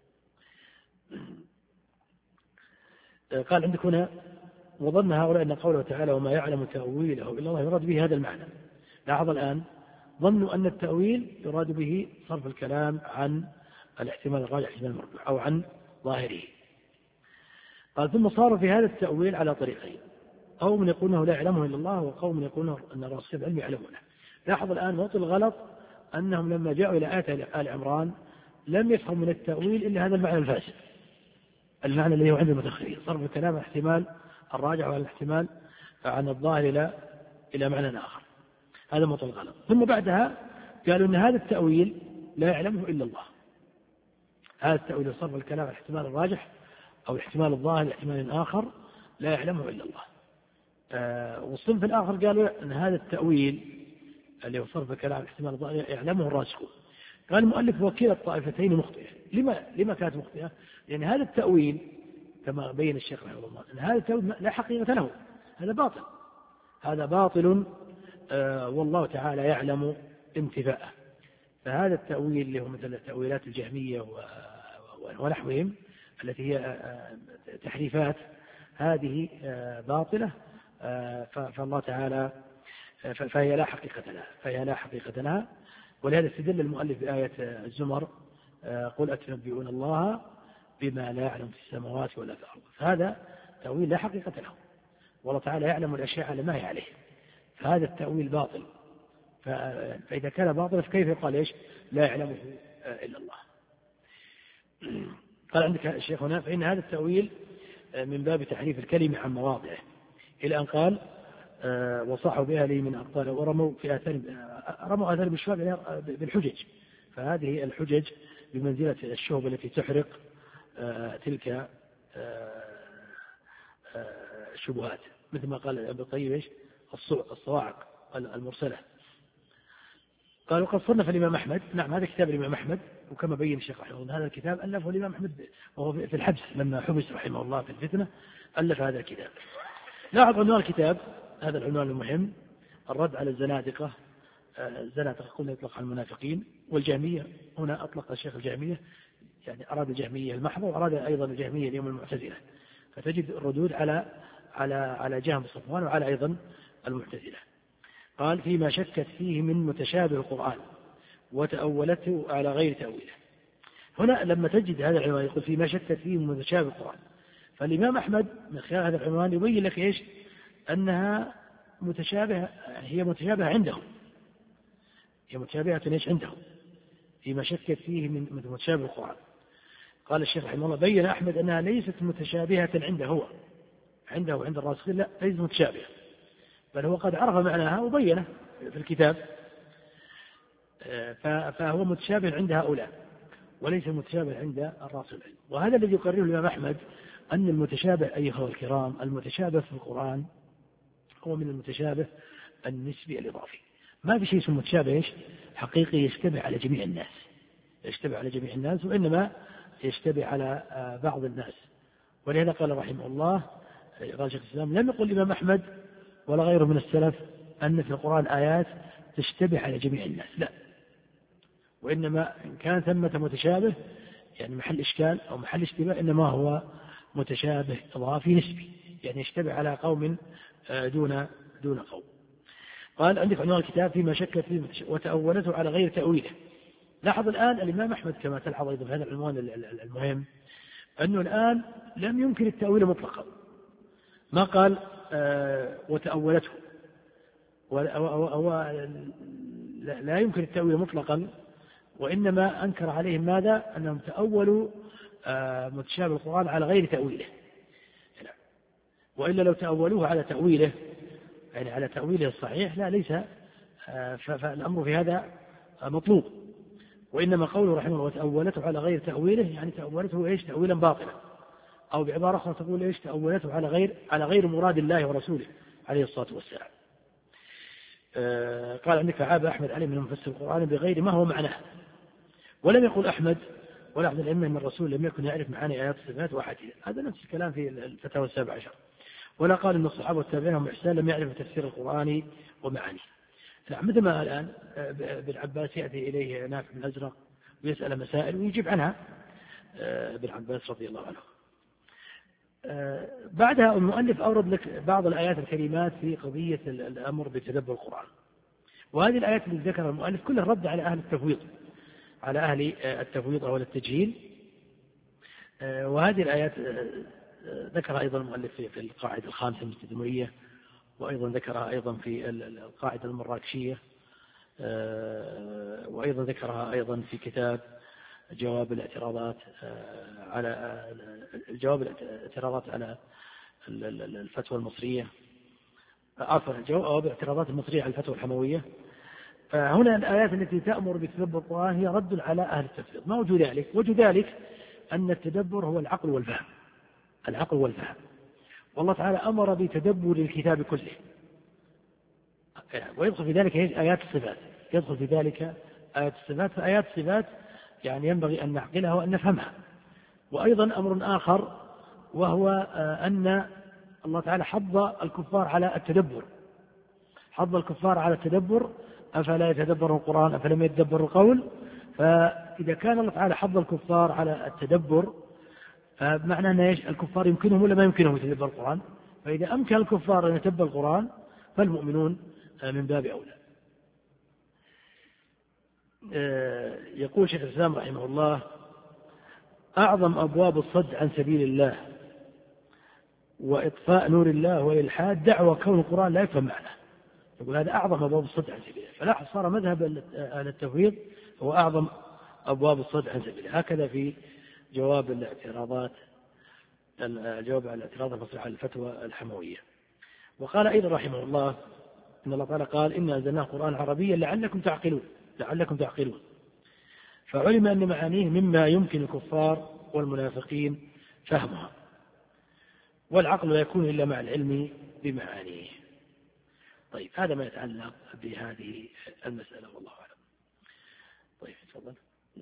قال عندك هنا وظن هؤلاء أن قوله تعالى وما يعلم تأويله إلا الله يراد به هذا المعنى. لاحظ الآن ظنوا أن التأويل يراد به صرف الكلام عن الاحتمال الراجح احتمال المرجوح أو عن ظاهره. قال ثم صاروا في هذا التأويل على طريقين، قوم يقولونه لا يعلمه إلا الله وقوم يقولونه أن الراسخين العلم يعلمونه. لاحظ الآن موطن الغلط أنهم لما جاءوا إلى آية آل عمران لم يفهموا من التأويل إلا هذا المعنى الفاسد، المعنى الذي هو عند المتأخرين صرف الكلام احتمال الراجع وعن الاحتمال عن الظاهر إلى إلى معنى آخر، هذا موطن الغلط. ثم بعدها قالوا أن هذا التأويل لا يعلمه إلا الله، هذا التأويل صرف الكلام الاحتمال الراجح أو احتمال الظاهر لاحتمال آخر لا يعلمه إلا الله. آه والصنف الآخر قالوا أن هذا التأويل اللي هو صرف الكلام احتمال الظاهر يعلمه الراسخون، قال المؤلف وكلا الطائفتين مخطئة. لما لما كانت مخطئة؟ لأن هذا التأويل كما بين الشيخ رحمه الله أن هذا التأويل لا حقيقة له، هذا باطل، هذا باطل آه والله تعالى يعلم انتفاءه. فهذا التأويل اللي هو مثل تأويلات الجهمية ونحوهم التي هي تحريفات، هذه باطلة، فالله تعالى فهي لا حقيقة لها فهي لا حقيقة لها ولهذا استدل المؤلف بآية الزمر قل أتنبئون الله بما لا يعلم في السماوات ولا في الأرض. فهذا تأويل لا حقيقة له، والله تعالى يعلم الأشياء على ما هي عليه، فهذا التأويل باطل. فإذا كان باطلا فكيف يقال إيش لا يعلمه إلا الله؟ قال عندك الشيخ هنا فإن هذا التأويل من باب تحريف الكلمة عن مواضعه، إلى أن قال وصحوا بأهله من أقطار ورموا في آثار رموا آثار بالشهب بالحجج. فهذه الحجج بمنزلة الشهب التي تحرق تلك الشبهات، مثل ما قال ابن القيم ايش الصواعق المرسلة. قالوا قد صنف الإمام أحمد، نعم هذا كتاب الإمام أحمد، وكما بين الشيخ رحمه الله هذا الكتاب ألفه الإمام أحمد وهو في الحبس لما حبس رحمه الله في الفتنة ألف هذا الكتاب. لاحظ عنوان الكتاب، هذا العنوان المهم، الرد على الزنادقة. الزنادقة قلنا يطلق على المنافقين والجهمية، هنا أطلق الشيخ الجهمية، يعني أراد الجهمية المحضة وأراد أيضا الجهمية اليوم المعتزلة، فتجد الردود على على على جهم صفوان وعلى أيضا المعتزلة. قال فيما شكت فيه من متشابه القرآن وتأولته على غير تأويله. هنا لما تجد هذا العنوان يقول فيما شكت فيه من متشابه القرآن، فالإمام أحمد من خلال هذا العنوان يبين لك إيش أنها متشابهة، هي متشابهة عندهم، هي متشابهة إيش عندهم فيما شكت فيه من متشابه القرآن. قال الشيخ رحمه الله بين أحمد أنها ليست متشابهة عنده هو، عنده وعند الراسخين لا ليست متشابهة، بل هو قد عرف معناها وبينه في الكتاب، فهو متشابه عند هؤلاء وليس متشابه عند الراسخين. وهذا الذي يقرره الإمام أحمد أن المتشابه أيها الكرام، المتشابه في القرآن هو من المتشابه النسبي الإضافي. ما في شيء اسمه متشابه إيش حقيقي يشتبه على جميع الناس، يشتبه على جميع الناس، وإنما يشتبه على بعض الناس. ولهذا قال رحمه الله قال شيخ الإسلام لم يقل الإمام أحمد ولا غيره من السلف أن في القرآن آيات تشتبه على جميع الناس، لا، وإنما إن كان ثمة متشابه يعني محل إشكال أو محل اشتباه إنما هو متشابه إضافي نسبي، يعني يشتبه على قوم دون دون قوم. قال عندك عنوان الكتاب فيما شك فيه وتأولته على غير تأويله. لاحظ الآن الإمام أحمد كما تلحظ أيضا في هذا العنوان المهم أنه الآن لم يمكن التأويل مطلقا، ما قال آه وتأولته، هو لا يمكن التأويل مطلقا، وإنما أنكر عليهم ماذا؟ أنهم تأولوا آه متشابه القرآن على غير تأويله، وإلا لو تأولوه على تأويله يعني على تأويله الصحيح لا ليس آه فالأمر في هذا مطلوب، وإنما قوله رحمه الله وتأولته على غير تأويله يعني تأولته إيش تأويلا باطلا، أو بعبارة أخرى تقول إيش تأولته على غير على غير مراد الله ورسوله عليه الصلاة والسلام. آه قال عندك فعاب أحمد علي من مفسر القرآن بغير ما هو معناه، ولم يقل أحمد ولا أحد الأئمة من الرسول لم يكن يعرف معاني آيات الصفات وأحاديث، هذا نفس الكلام في الفتاوى السابع عشر. ولا قال إن الصحابة والتابعين هم إحسان لم يعرفوا تفسير القرآن ومعانيه. نعم مثل ما الآن ابن عباس يأتي إليه نافع بن الأزرق ويسأل مسائل ويجيب عنها ابن عباس رضي الله عنه. بعدها المؤلف أورد لك بعض الآيات الكريمات في قضية الأمر بتدبر القرآن، وهذه الآيات اللي ذكرها المؤلف كلها رد على أهل التفويض على أهل التفويض أو التجهيل. وهذه الآيات ذكرها أيضا المؤلف في القاعدة الخامسة من التدمرية، وأيضا ذكرها أيضا في القاعدة المراكشية، وأيضا ذكرها أيضا في كتاب جواب الاعتراضات على جواب الاعتراضات على الفتوى المصرية، عفوا جواب الاعتراضات المصرية على الفتوى الحموية. فهنا الآيات التي تأمر بتدبر القرآن هي رد على أهل التفويض. ما وجه ذلك؟ وجه ذلك أن التدبر هو العقل والفهم، العقل والفهم، والله تعالى أمر بتدبر الكتاب كله، ويدخل في ذلك آيات الصفات، يدخل في ذلك آيات الصفات، فآيات الصفات يعني ينبغي أن نعقلها وأن نفهمها. وأيضا أمر آخر وهو أن الله تعالى حض الكفار على التدبر، حض الكفار على التدبر، أفلا يتدبروا القرآن أفلم يتدبروا القول. فإذا كان الله تعالى حض الكفار على التدبر فمعنى أن الكفار يمكنهم ولا ما يمكنهم يتدبر القرآن؟ فإذا أمكن الكفار أن يتدبر القرآن فالمؤمنون من باب أولى. يقول شيخ الإسلام رحمه الله: أعظم أبواب الصد عن سبيل الله وإطفاء نور الله والإلحاد دعوى كون القرآن لا يفهم معناه. يقول هذا أعظم أبواب الصد عن سبيل الله. فلاحظ صار مذهب أهل التفويض هو أعظم أبواب الصد عن سبيل الله. هكذا في جواب الاعتراضات، الجواب على الاعتراض المصرح على الفتوى الحموية. وقال أيضا رحمه الله إن الله تعالى قال: إنا أنزلناه قرآن عربيا لعلكم تعقلون لعلكم تعقلون فعلم أن معانيه مما يمكن الكفار والمنافقين فهمها، والعقل لا يكون إلا مع العلم بمعانيه. طيب، هذا ما يتعلق بهذه المسألة والله أعلم. طيب تفضل.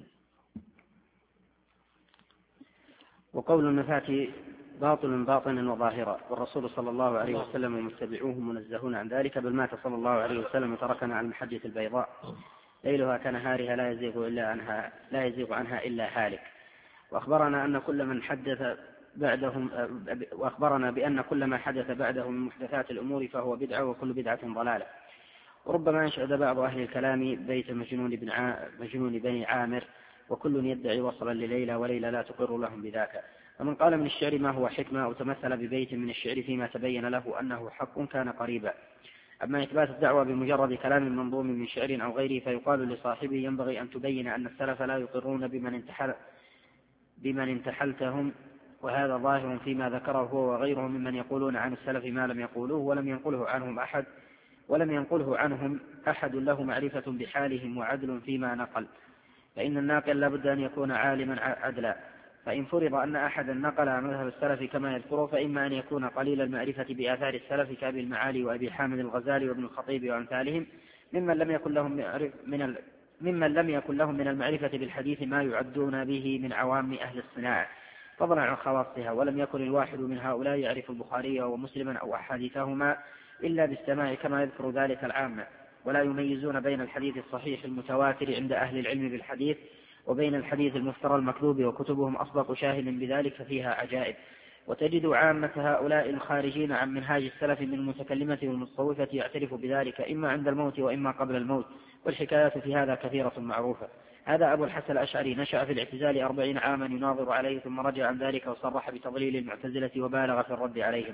وقول النفاة باطل باطن وظاهرا، والرسول صلى الله عليه وسلم ومتبعوه منزهون عن ذلك، بل مات صلى الله عليه وسلم وتركنا على المحجة البيضاء ليلها كنهارها لا يزيغ إلا عنها لا يزيغ عنها إلا هالك. وأخبرنا أن كل من حدث بعدهم وأخبرنا بأن كل ما حدث بعده من محدثات الأمور فهو بدعة، وكل بدعة ضلالة. وربما أنشأ بعض أهل الكلام بيت مجنون بن ع... مجنون بني عامر، وكل يدعي وصلا لليلى وليلى لا تقر لهم بذاك. ومن قال من الشعر ما هو حكمة أو تمثل ببيت من الشعر فيما تبين له أنه حق كان قريبا. أما إثبات الدعوة بمجرد كلام منظوم من شعر أو غيره فيقال لصاحبه: ينبغي أن تبين أن السلف لا يقرون بمن انتحل بمن انتحلتهم، وهذا ظاهر فيما ذكره هو وغيره ممن يقولون عن السلف ما لم يقولوه ولم ينقله عنهم أحد ولم ينقله عنهم أحد له معرفة بحالهم وعدل فيما نقل. فإن الناقل لابد أن يكون عالما عدلا، فإن فرض أن أحدا نقل مذهب السلف كما يذكره فإما أن يكون قليل المعرفة بآثار السلف كأبي المعالي وأبي حامد الغزالي وابن الخطيب وأمثالهم، ممن لم يكن لهم من ال... ممن لم يكن لهم من المعرفة بالحديث ما يعدون به من عوام أهل الصناعة فضلا عن خواصها، ولم يكن الواحد من هؤلاء يعرف البخاري ومسلما أو أحاديثهما إلا بالسماع كما يذكر ذلك العامة، ولا يميزون بين الحديث الصحيح المتواتر عند أهل العلم بالحديث وبين الحديث المفترى المكذوب، وكتبهم أصدق شاهد بذلك ففيها عجائب. وتجد عامة هؤلاء الخارجين عن منهاج السلف من المتكلمة والمتصوفة يعترف بذلك إما عند الموت وإما قبل الموت، والحكايات في هذا كثيرة معروفة. هذا أبو الحسن الأشعري نشأ في الاعتزال أربعين عاما يناظر عليه، ثم رجع عن ذلك وصرح بتضليل المعتزلة وبالغ في الرد عليهم.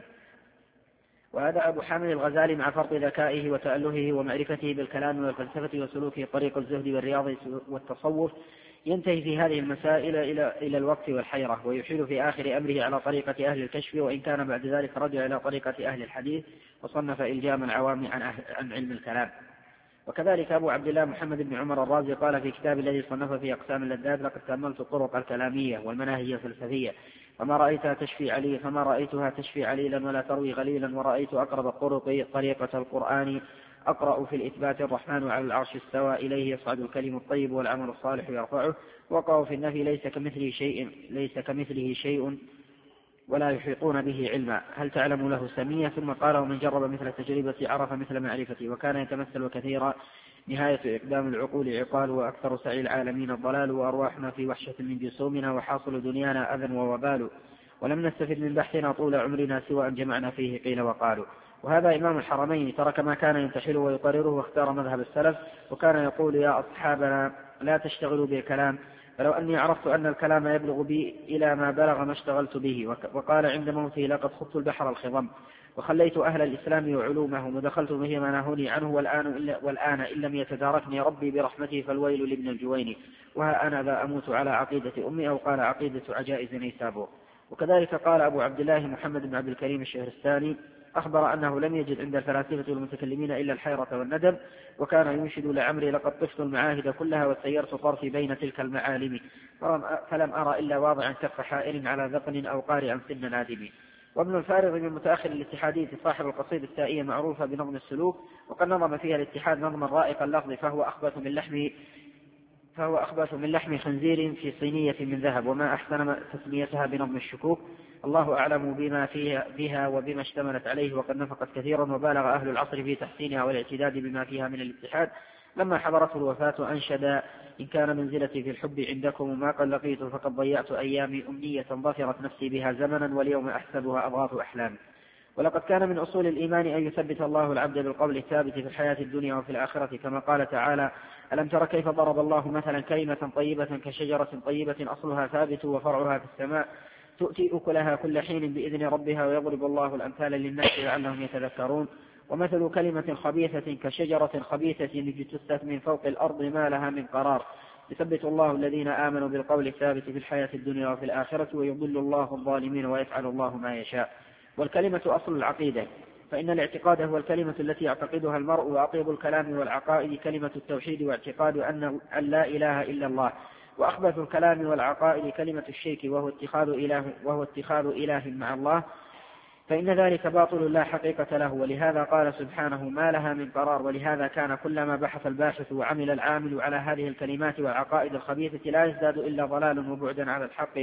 وهذا أبو حامد الغزالي مع فرط ذكائه وتألهه ومعرفته بالكلام والفلسفة وسلوكه طريق الزهد والرياض والتصوف ينتهي في هذه المسائل إلى إلى الوقت والحيرة، ويحيل في آخر أمره على طريقة أهل الكشف، وإن كان بعد ذلك رجع إلى طريقة أهل الحديث وصنف إلجام العوام عن, عن علم الكلام. وكذلك أبو عبد الله محمد بن عمر الرازي قال في كتاب الذي صنف في أقسام اللذات: لقد تأملت الطرق الكلامية والمناهج الفلسفية فما رأيتها تشفي علي فما رأيتها تشفي عليلا ولا تروي غليلا، ورأيت أقرب الطرق طريقة القرآن أقرأ في الإثبات: الرحمن على العرش استوى إليه يصعد الكلم الطيب والعمل الصالح يرفعه. وقعوا في النفي: ليس كمثله شيء ليس كمثله شيء ولا يحيطون به علما، هل تعلم له سمية؟ ثم قال: ومن جرب مثل التجربة عرف مثل معرفتي. وكان يتمثل كثيرا: نهاية إقدام العقول عقال، وأكثر سعي العالمين الضلال، وأرواحنا في وحشة من جسومنا، وحاصل دنيانا أذى ووبال، ولم نستفد من بحثنا طول عمرنا سوى أن جمعنا فيه قيل وقالوا. وهذا إمام الحرمين ترك ما كان ينتحله ويقرره واختار مذهب السلف، وكان يقول: يا أصحابنا لا تشتغلوا بالكلام، فلو أني عرفت أن الكلام يبلغ بي إلى ما بلغ ما اشتغلت به. وقال عند موته: لقد خضت البحر الخضم وخليت أهل الإسلام وعلومهم ودخلت به ما نهوني عنه، والآن, والآن إن لم يتداركني ربي برحمته فالويل لابن الجويني، وها أنا ذا أموت على عقيدة أمي، أو قال عقيدة عجائز نيسابور. وكذلك قال أبو عبد الله محمد بن عبد الكريم الشهرستاني أخبر أنه لم يجد عند الفلاسفة والمتكلمين إلا الحيرة والندم، وكان ينشد لعمري: لقد طفت المعاهد كلها وسيرت طرفي بين تلك المعالم، فلم أرى إلا واضعا كف حائر على ذقن أو قارعا سن نادم. وابن الفارغ من متأخر الاتحادية صاحب القصيدة التائية معروفة بنظم السلوك، وقد نظم فيها الاتحاد نظما رائق اللفظ، فهو أخبث من لحم فهو أخبث من لحم خنزير في صينية من ذهب، وما أحسن تسميتها بنظم الشكوك. الله أعلم بما فيها بها وبما اشتملت عليه، وقد نفقت كثيرا، وبالغ أهل العصر في تحسينها والاعتداد بما فيها من الاتحاد. لما حضرته الوفاة أنشد: إن كان منزلتي في الحب عندكم ما قد لقيت، فقد ضيعت أيامي أمنية ظفرت نفسي بها زمنا، واليوم أحسبها أضغاث أحلام. ولقد كان من أصول الإيمان أن يثبت الله العبد بالقول الثابت في الحياة الدنيا وفي الآخرة، كما قال تعالى: ألم تر كيف ضرب الله مثلا كلمة طيبة كشجرة طيبة أصلها ثابت وفرعها في السماء تؤتي أكلها كل حين بإذن ربها، ويضرب الله الأمثال للناس لعلهم يتذكرون. ومثل كلمة خبيثة كشجرة خبيثة اجتثت من فوق الأرض ما لها من قرار. يثبت الله الذين آمنوا بالقول الثابت في الحياة الدنيا وفي الآخرة، ويضل الله الظالمين ويفعل الله ما يشاء. والكلمة أصل العقيدة، فإن الاعتقاد هو الكلمة التي يعتقدها المرء، وأطيب الكلام والعقائد كلمة التوحيد، واعتقاد أن لا إله إلا الله. وأخبث الكلام والعقائد كلمة الشرك، وهو اتخاذ إله, وهو اتخاذ إله مع الله، فإن ذلك باطل لا حقيقة له. ولهذا قال سبحانه: ما لها من قرار. ولهذا كان كلما بحث الباحث وعمل العامل على هذه الكلمات والعقائد الخبيثة لا يزداد إلا ضلال وبعدا عن الحق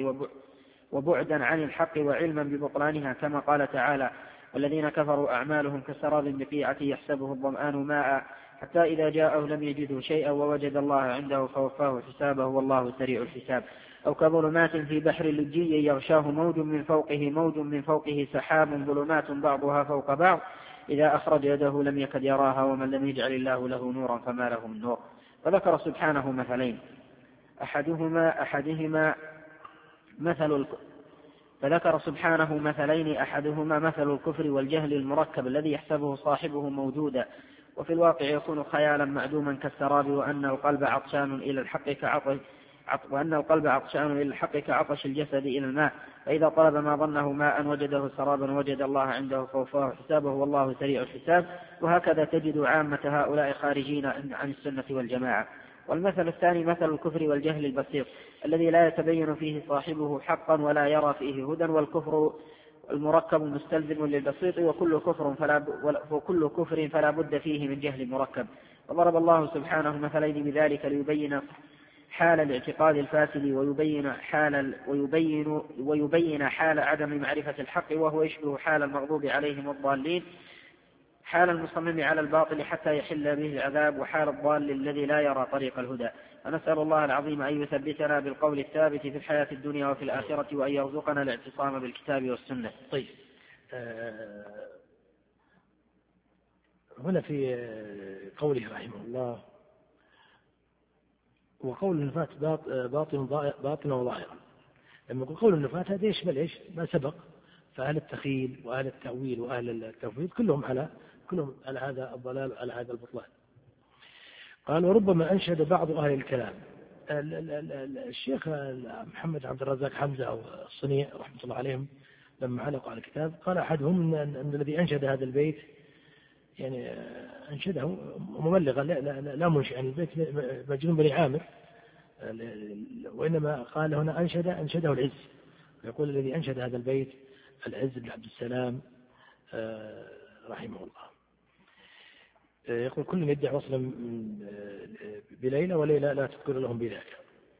وبعدا عن الحق وعلما ببطلانها، كما قال تعالى: والذين كفروا أعمالهم كسراب بقيعة يحسبه الظمآن ماء حتى إذا جاءه لم يجده شيئا ووجد الله عنده فوفاه حسابه والله سريع الحساب. أو كظلمات في بحر لجي يغشاه موج من فوقه موج من فوقه سحاب ظلمات بعضها فوق بعض إذا أخرج يده لم يكد يراها ومن لم يجعل الله له نورا فما له من نور. فذكر سبحانه مثلين أحدهما أحدهما مثل فذكر سبحانه مثلين أحدهما مثل الكفر والجهل المركب الذي يحسبه صاحبه موجودا وفي الواقع يكون خيالا معدوما كالسراب، وأن القلب عطشان إلى الحق كعطش وأن القلب عطشان إلى الحق كعطش الجسد إلى الماء، فإذا طلب ما ظنه ماء وجده سرابا وجد الله عنده فوفاه حسابه والله سريع الحساب. وهكذا تجد عامة هؤلاء خارجين عن السنة والجماعة. والمثل الثاني مثل الكفر والجهل البسيط الذي لا يتبين فيه صاحبه حقا ولا يرى فيه هدى، والكفر المركب مستلزم للبسيط، وكل كفر فلا وكل كفر فلا بد فيه من جهل مركب. وضرب الله سبحانه مثلين بذلك ليبين حال الاعتقاد الفاسد ويبين حال ويبين ويبين حال عدم معرفة الحق، وهو يشبه حال المغضوب عليهم الضالين، حال المصمم على الباطل حتى يحل به العذاب، وحال الضال الذي لا يرى طريق الهدى. ونسأل الله العظيم أن يثبتنا بالقول الثابت في الحياة الدنيا وفي الآخرة، وأن يرزقنا الاعتصام بالكتاب والسنة. طيب، آه هنا في قوله رحمه الله: وقول النفاة باطن باطن وظاهرا. لما يقول قول النفاة هذا يشمل ايش؟ ما سبق، فأهل التخيل وأهل التأويل وأهل التفويض كلهم على كلهم على هذا الضلال وعلى هذا البطلان. قال: وربما أنشد بعض أهل الكلام. الشيخ محمد عبد الرزاق حمزة أو الصنيع رحمة الله عليهم لما علقوا على الكتاب قال أحدهم أن الذي أنشد هذا البيت يعني أنشده مبلغا لا, لا, لا منشئ، يعني البيت مجنون بني عامر، وإنما قال هنا أنشد أنشده العز. يقول الذي أنشد هذا البيت العز بن عبد السلام رحمه الله. يقول: كل يدعي وصلا بليلى وليلى لا تذكر لهم بذاك.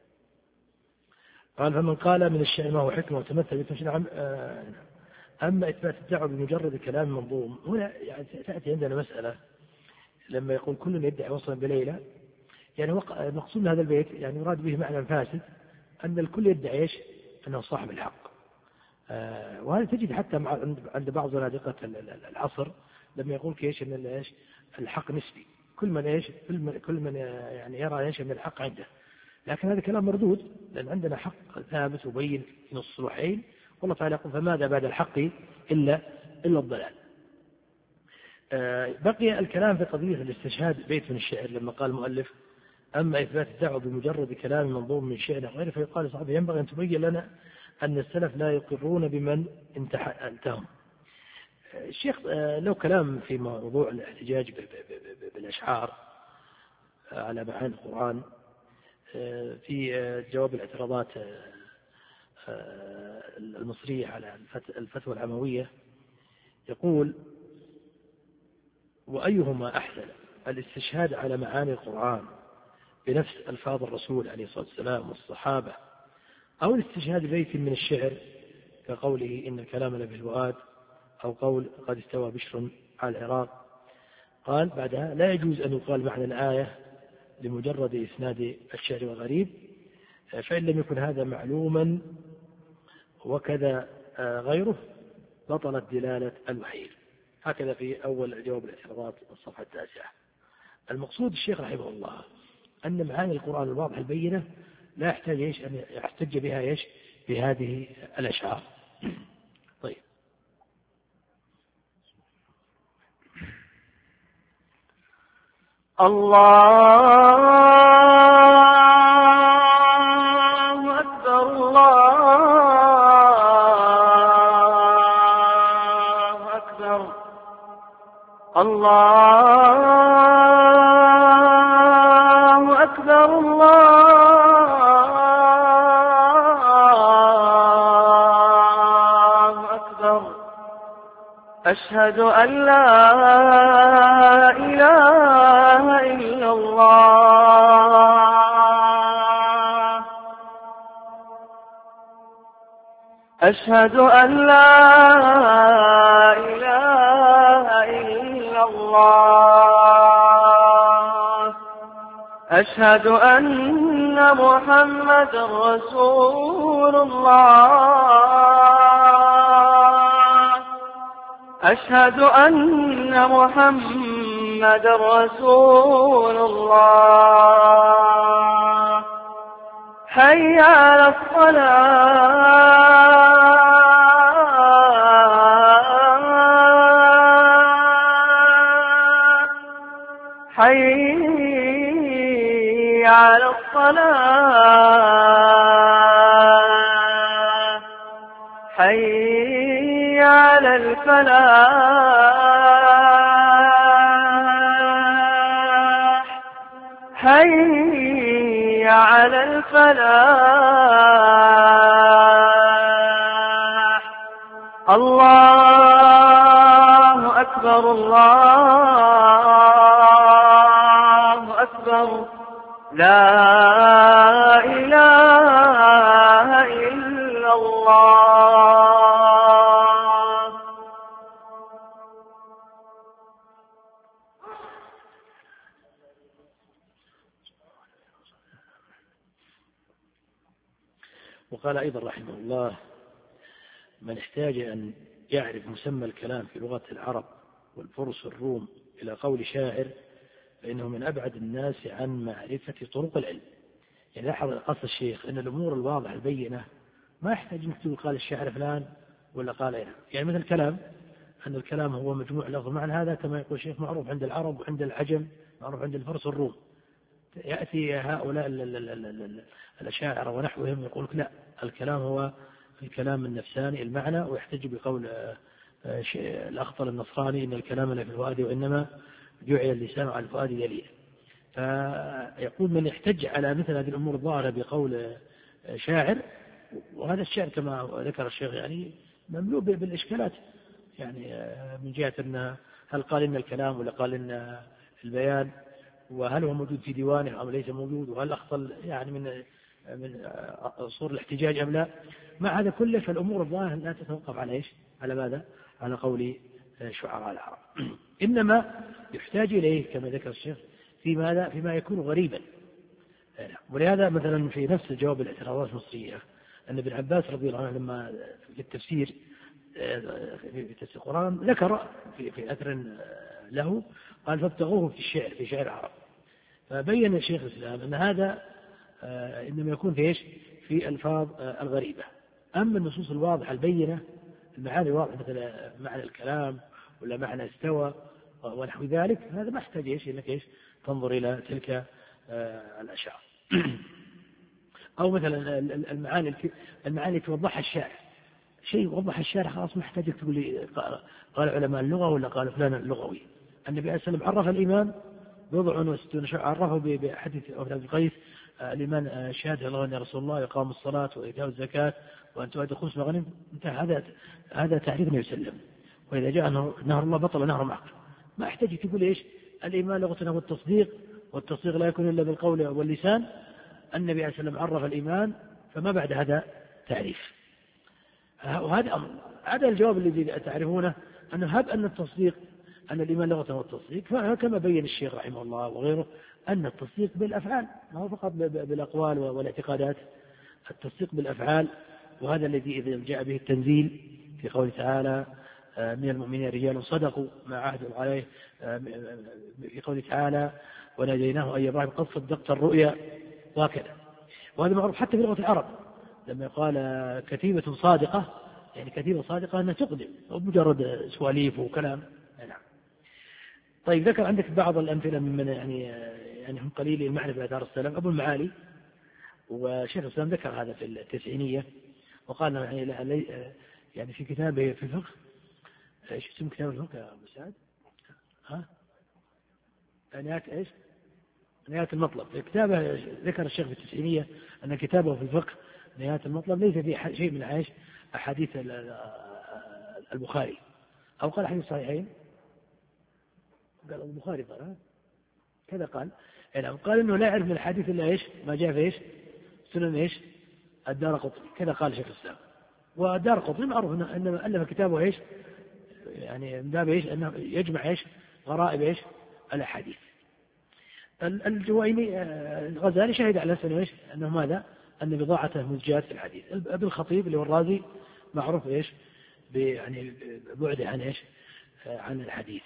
قال: فمن قال من الشعر ما هو حكمة وتمثل بتمثيل. أما إثبات الدعوة بمجرد كلام منظوم، هنا يعني تأتي عندنا مسألة لما يقول كل يدعي وصلا بليلى، يعني مقصود هذا البيت يعني يراد به معنى فاسد أن الكل يدعي إيش؟ أنه صاحب الحق. آه وهذا تجد حتى عند بعض زنادقة العصر لما يقول كيش أن إيش الحق نسبي، كل من إيش كل من يعني يرى إيش أن الحق عنده، لكن هذا كلام مردود لأن عندنا حق ثابت وبين في نص الصلوحين، والله تعالى يقول: فماذا بعد الحق إلا إلا الضلال. آه بقي الكلام في قضية الاستشهاد بيت من الشعر لما قال المؤلف: أما إثبات الدعوة بمجرد كلام منظوم من شعر غيره فيقال لصاحبه: ينبغي أن تبين لنا أن السلف لا يقرون بمن انتههم. الشيخ له كلام في موضوع الاحتجاج بالأشعار على معاني القرآن في جواب الاعتراضات المصرية على الفتوى العموية. يقول: وأيهما أحسن، الاستشهاد على معاني القرآن بنفس ألفاظ الرسول عليه الصلاة والسلام والصحابة، أو الاستشهاد ببيت من الشعر كقوله إن الكلام لفي الفؤاد، أو قول قد استوى بشر على العراق. قال بعدها لا يجوز أن يقال معنى الآية لمجرد إسناد الشعر والغريب، فإن لم يكن هذا معلوما وكذا غيره بطلت دلالة الوحي. هكذا في أول جواب الاعتراضات الصفحة التاسعة. المقصود الشيخ رحمه الله أن معاني القرآن الواضحة البينة لا يحتاج إيش أن يحتج بها إيش بهذه الأشعار. طيب الله أكبر الله أكبر الله أكبر الله أكبر أشهد أن لا إله إلا الله أشهد أن لا إله إلا الله أشهد أن محمد رسول الله أشهد أن محمد رسول الله حي على الصلاة حي على الصلاة حي على الفلاح حي على الفلاح الله أكبر الله أكبر لا إله إلا الله. وقال أيضا رحمه الله من احتاج أن يعرف مسمى الكلام في لغة العرب والفرس والروم إلى قول شاعر فإنه من أبعد الناس عن معرفة طرق العلم. يعني لاحظ قصد الشيخ أن الأمور الواضحة البينة ما يحتاج أن تقول قال الشاعر فلان ولا قال إيه. يعني مثل الكلام أن الكلام هو مجموع لفظ معنى هذا كما يقول الشيخ معروف عند العرب وعند العجم معروف عند الفرس والروم. يأتي هؤلاء الأشاعرة ونحوهم يقول لا الكلام هو الكلام النفساني المعنى ويحتج بقول الأخطل النصراني إن الكلام لا في الفؤاد وإنما جعل اللسان على الفؤاد دليلا. فيقول من يحتج على مثل هذه الأمور الظاهرة بقول شاعر وهذا الشعر كما ذكر الشيخ يعني مملوء بالإشكالات يعني من جهة أن هل قال إن الكلام ولا قال إن البيان وهل هو موجود في ديوانه أم ليس موجود وهل أخطل يعني من من صور الاحتجاج أم لا. مع هذا كله فالأمور الظاهرة لا تتوقف على إيش على ماذا على قول شعراء العرب إنما يحتاج إليه كما ذكر الشيخ في ماذا فيما يكون غريبا. ولهذا مثلا في نفس الجواب الاعتراضات المصرية أن ابن عباس رضي الله عنه لما في التفسير في تفسير القرآن ذكر في, في أثر له قال فابتغوه في الشعر في شعر العرب. فبين الشيخ الإسلام أن هذا إنما يكون في إيش في ألفاظ الغريبة. أما النصوص الواضحة البينة المعاني الواضحة مثل معنى الكلام ولا معنى استوى ونحو ذلك هذا ما يحتاج إيش إنك إيش تنظر إلى تلك الأشعار. أو مثلا المعاني المعاني توضحها الشارع شيء وضح الشارع خلاص ما يحتاج تقول لي قال علماء اللغة ولا قال فلان اللغوي. النبي عليه الصلاة والسلام عرف الإيمان بضع وستون شعر عرفه بحديث عبد القيس الإيمان شهادة الله يا رسول الله يقام الصلاة وإيتاء الزكاة وأن تؤدي خمس مغانم انتهى. هذا هذا تعريف النبي صلى الله عليه وسلم. وإذا جاء نهر الله بطل نهر معك ما يحتاج تقول إيش الإيمان لغة هو التصديق والتصديق لا يكون إلا بالقول واللسان. النبي عليه السلام عرف الإيمان فما بعد هذا تعريف. وهذا أمر. هذا الجواب الذي تعرفونه أنه هب أن التصديق أن الإيمان لغة هو التصديق، فكما بين الشيخ رحمه الله وغيره أن التصديق بالأفعال ما هو فقط بالأقوال والاعتقادات، التصديق بالأفعال. وهذا الذي إذا جاء به التنزيل في قوله تعالى من المؤمنين رجال صدقوا ما عاهدوا عليه، في قوله تعالى وناديناه أي إبراهيم قد صدقت الرؤيا وهكذا. وهذا معروف حتى في لغة العرب لما قال كتيبة صادقة، يعني كتيبة صادقة أنها تقدم مجرد سواليف وكلام. نعم. طيب ذكر عندك بعض الأمثلة ممن يعني يعني هم قليل المعنى في آثار السلام. أبو المعالي وشيخ الإسلام ذكر هذا في التسعينية وقال يعني يعني في كتابه في الفقه، ايش اسم كتاب الفقه يا أبو سعد؟ ها؟ نهاية ايش؟ نهاية المطلب. في كتابه ذكر الشيخ في التسعينية أن كتابه في الفقه نهاية المطلب ليس فيه شيء من عيش أحاديث البخاري، أو قال حديث صحيحين، قال البخاري قال كذا قال يعني قال إنه لا يعرف من الحديث إلا إيش ما جاء في إيش سنن إيش الدارقطني، كذا قال شيخ الإسلام. والدارقطني معروف إنه ألف كتابه إيش يعني من باب إيش أنه يجمع إيش غرائب إيش الأحاديث. الجويني الغزالي شهد على سنة إيش أنه ماذا أن بضاعته مزجات في الحديث. أبي الخطيب اللي هو الرازي معروف إيش يعني بعده عن إيش عن الحديث.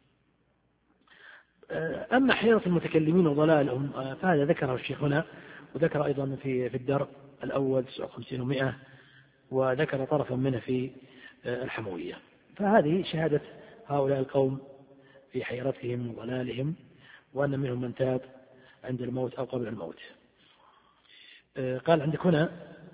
أما حيرة المتكلمين وضلالهم فهذا ذكره الشيخ هنا، وذكر أيضا في في الدرء الأول تسعة وخمسين ومئة، وذكر طرفا منه في الحموية. فهذه شهادة هؤلاء القوم في حيرتهم وضلالهم، وأن منهم من تاب عند الموت أو قبل الموت. قال عندك هنا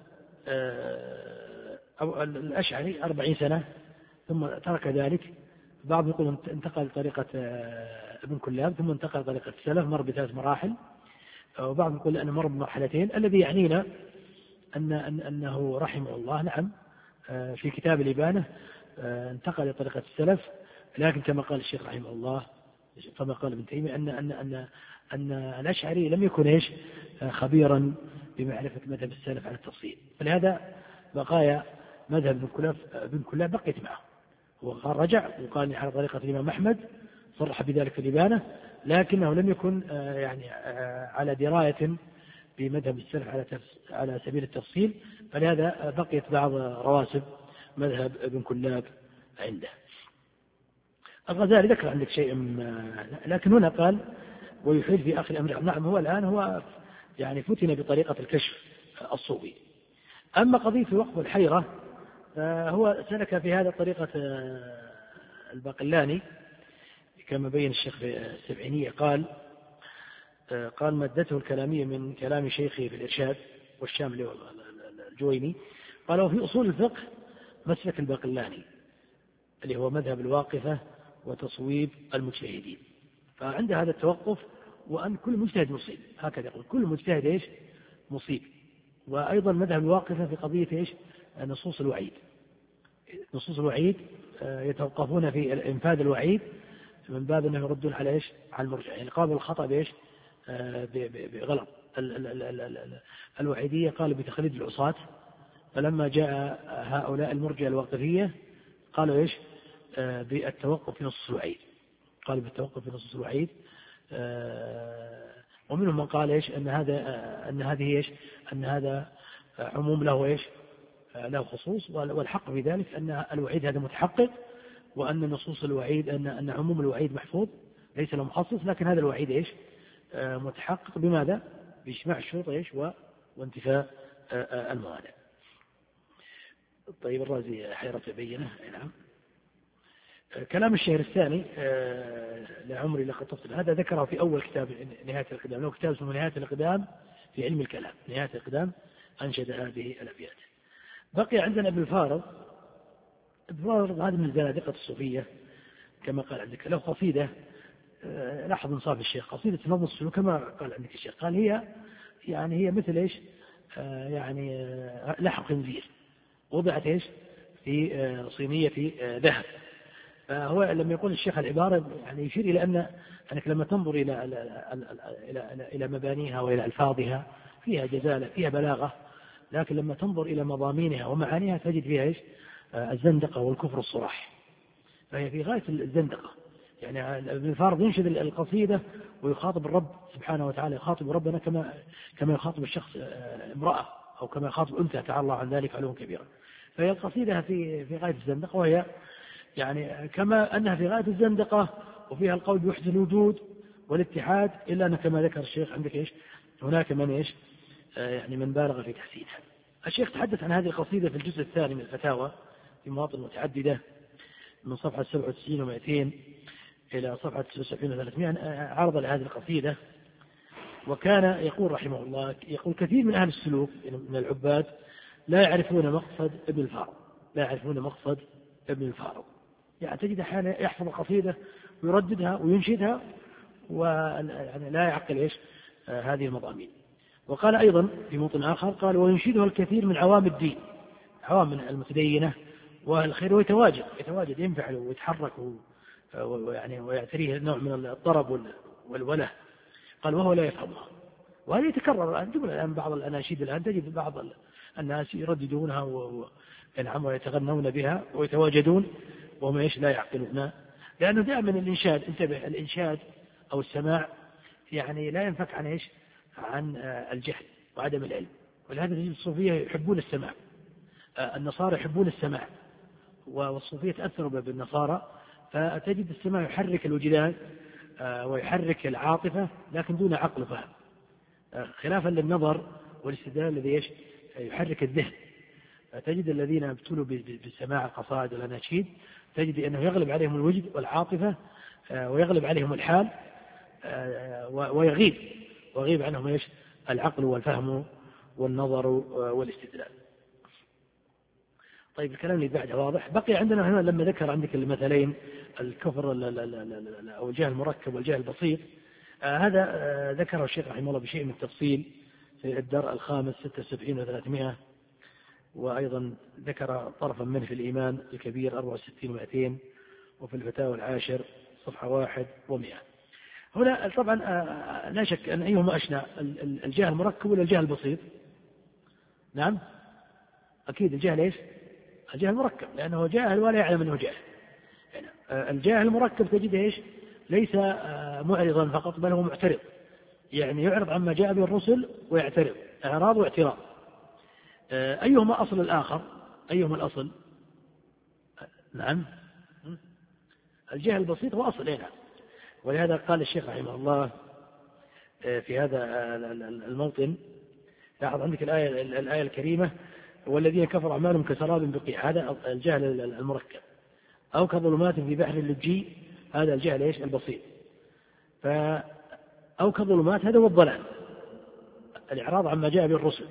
أو الأشعري أربعين سنة ثم ترك ذلك. بعض يقول انتقل طريقة ابن كلاب ثم انتقل طريقة السلف، مر بثلاث مراحل، وبعض يقول أنه مر بمرحلتين. الذي يعنينا أن أنه رحمه الله نعم في كتاب الإبانة انتقل لطريقة السلف، لكن كما قال الشيخ رحمه الله كما قال ابن تيمية أن أن أن أن الأشعري لم يكن إيش خبيرا بمعرفة مذهب السلف على التفصيل، فلهذا بقايا مذهب ابن كلاب ابن كلاب بقيت معه. وقال رجع وقال على طريقة الإمام أحمد، صرح بذلك في الإبانة، لكنه لم يكن يعني على دراية بمذهب السلف على على سبيل التفصيل، فلهذا بقيت بعض رواسب مذهب ابن كلاب عنده. الغزالي ذكر عندك شيء، لكن هنا قال ويحيل في آخر الأمر. نعم هو الآن هو يعني فتن بطريقة الكشف الصوفي. أما قضية الوقف والحيرة هو سلك في هذا طريقة الباقلاني كما بين الشيخ في السبعينية. قال قال مادته الكلامية من كلام شيخه في الإرشاد والشامل الجويني، قال وفي أصول الفقه مسلك الباقلاني اللي هو مذهب الواقفة وتصويب المجتهدين. فعند هذا التوقف وأن كل مجتهد مصيب، هكذا يقول كل مجتهد إيش مصيب. وأيضا مذهب الواقفة في قضية إيش نصوص الوعيد، نصوص الوعيد يتوقفون في إنفاذ الوعيد من باب أنهم يردون على إيش على المرجع، يعني قابل الخطأ بإيش بغلط. الوعيدية قالوا بتخليد العصاة، فلما جاء هؤلاء المرجع الواقفية قالوا إيش بالتوقف في نصوص الوعيد، قالوا بالتوقف في نصوص الوعيد. ومنهم من قال إيش أن هذا أن هذه إيش أن هذا عموم له إيش له خصوص، والحق في ذلك أن الوعيد هذا متحقق، وأن نصوص الوعيد أن أن عموم الوعيد محفوظ ليس له مخصص، لكن هذا الوعيد إيش متحقق بماذا؟ باجتماع الشروط إيش وانتفاء الموانع. طيب الرازي حيرة بينه. نعم. كلام الشهر الثاني لعمري لقد تفصل هذا ذكره في أول كتاب نهاية القدام، له كتاب اسمه نهاية القدام في علم الكلام. نهاية القدام أنشد هذه الأبيات. بقي عندنا ابن الفارض. ابن الفارض هذا من الزنادقة الصوفية كما قال عندك، له قصيدة لاحظ انصاف الشيخ، قصيدة نظم السلوك كما قال عندك الشيخ، قال هي يعني هي مثل إيش يعني لحم خنزير وضعت إيش في صينية ذهب، فهو لما يقول الشيخ العبارة يعني يشير إلى أن أنك لما تنظر إلى إلى إلى مبانيها وإلى ألفاظها فيها جزالة فيها بلاغة، لكن لما تنظر إلى مضامينها ومعانيها تجد فيها إيش؟ الزندقة والكفر الصراح، فهي في غاية الزندقة. يعني ابن الفارض ينشد القصيدة ويخاطب الرب سبحانه وتعالى، يخاطب ربنا كما كما يخاطب الشخص امرأة أو كما يخاطب أنثى تعالى الله عن ذلك علوا كبيرا. فهي القصيدة في في غاية الزندقة، وهي يعني كما أنها في غاية الزندقة وفيها القول بوحدة الوجود والاتحاد، إلا أن كما ذكر الشيخ عندك إيش؟ هناك من إيش؟ يعني من بالغ في تحسينها. الشيخ تحدث عن هذه القصيدة في الجزء الثاني من الفتاوى في مواطن متعددة من صفحة سبعة وتسعين ومائتين إلى صفحة تسعة وسبعين وثلاثمائة، عرض لهذه القصيدة. وكان يقول رحمه الله، يقول كثير من أهل السلوك من العباد لا يعرفون مقصد ابن الفارض، لا يعرفون مقصد ابن الفارض. يعني تجد أحيانا يحفظ القصيدة ويرددها وينشدها ويعني لا يعقل إيش آه هذه المضامين. وقال أيضا في موطن آخر قال وينشدها الكثير من عوام الدين، عوام من المتدينة والخير، ويتواجد يتواجد ينفعل ويتحرك ويعني ويعتريه نوع من الطرب والوله. قال وهو لا يفهمها. وهذا يتكرر الآن جملة الآن، بعض الأناشيد الآن تجد بعض الناس يرددونها وينعم ويتغنون بها ويتواجدون وهم إيش لا يعقلون، لأنه دائما الإنشاد، انتبه، الإنشاد أو السماع يعني لا ينفك عن إيش؟ عن الجهل وعدم العلم. ولهذا تجد الصوفية يحبون السماع، النصارى يحبون السماع، والصوفية تأثروا بالنصارى، فتجد السماع يحرك الوجدان ويحرك العاطفة لكن دون عقل وفهم، خلافا للنظر والاستدلال الذي يحرك الذهن. تجد الذين ابتلوا بسماع القصائد والأناشيد تجد أنه يغلب عليهم الوجد والعاطفة ويغلب عليهم الحال ويغيب ويغيب عنهم إيش؟ العقل والفهم والنظر والاستدلال. طيب الكلام اللي بعده واضح. بقي عندنا هنا لما ذكر عندك المثلين الكفر أو الجهل المركب والجهل البسيط، آه هذا آه ذكره الشيخ رحمه الله بشيء من التفصيل في الدرء الخامس ستة وسبعين وثلاثمائة، وأيضا ذكر طرفا منه في الإيمان الكبير أربعة وستين ومائتين، وفي الفتاوى العاشر صفحة واحد ومئة. هنا طبعا آه لا شك أن أيهما أشنع، الجهل المركب ولا الجهل البسيط؟ نعم أكيد الجهل إيش؟ الجهل المركب، لأنه جاهل ولا يعلم أنه جاهل. يعني الجاهل المركب تجده إيش؟ ليس معرضا فقط بل هو معترض، يعني يعرض عما جاء به الرسل ويعترض، إعراض واعتراض. أيهما أصل الآخر؟ أيهما الأصل؟ نعم الجهل البسيط هو أصل. نعم. ولهذا قال الشيخ رحمه الله في هذا الموطن، لاحظ عندك الآية, الآية الكريمة والذين كفروا أعمالهم كسراب بقيع، هذا الجهل المركب، أو كظلمات في بحر اللجي، هذا الجهل إيش؟ البسيط. ف أو كظلمات هذا هو الضلال، الإعراض عما جاء به الرسل.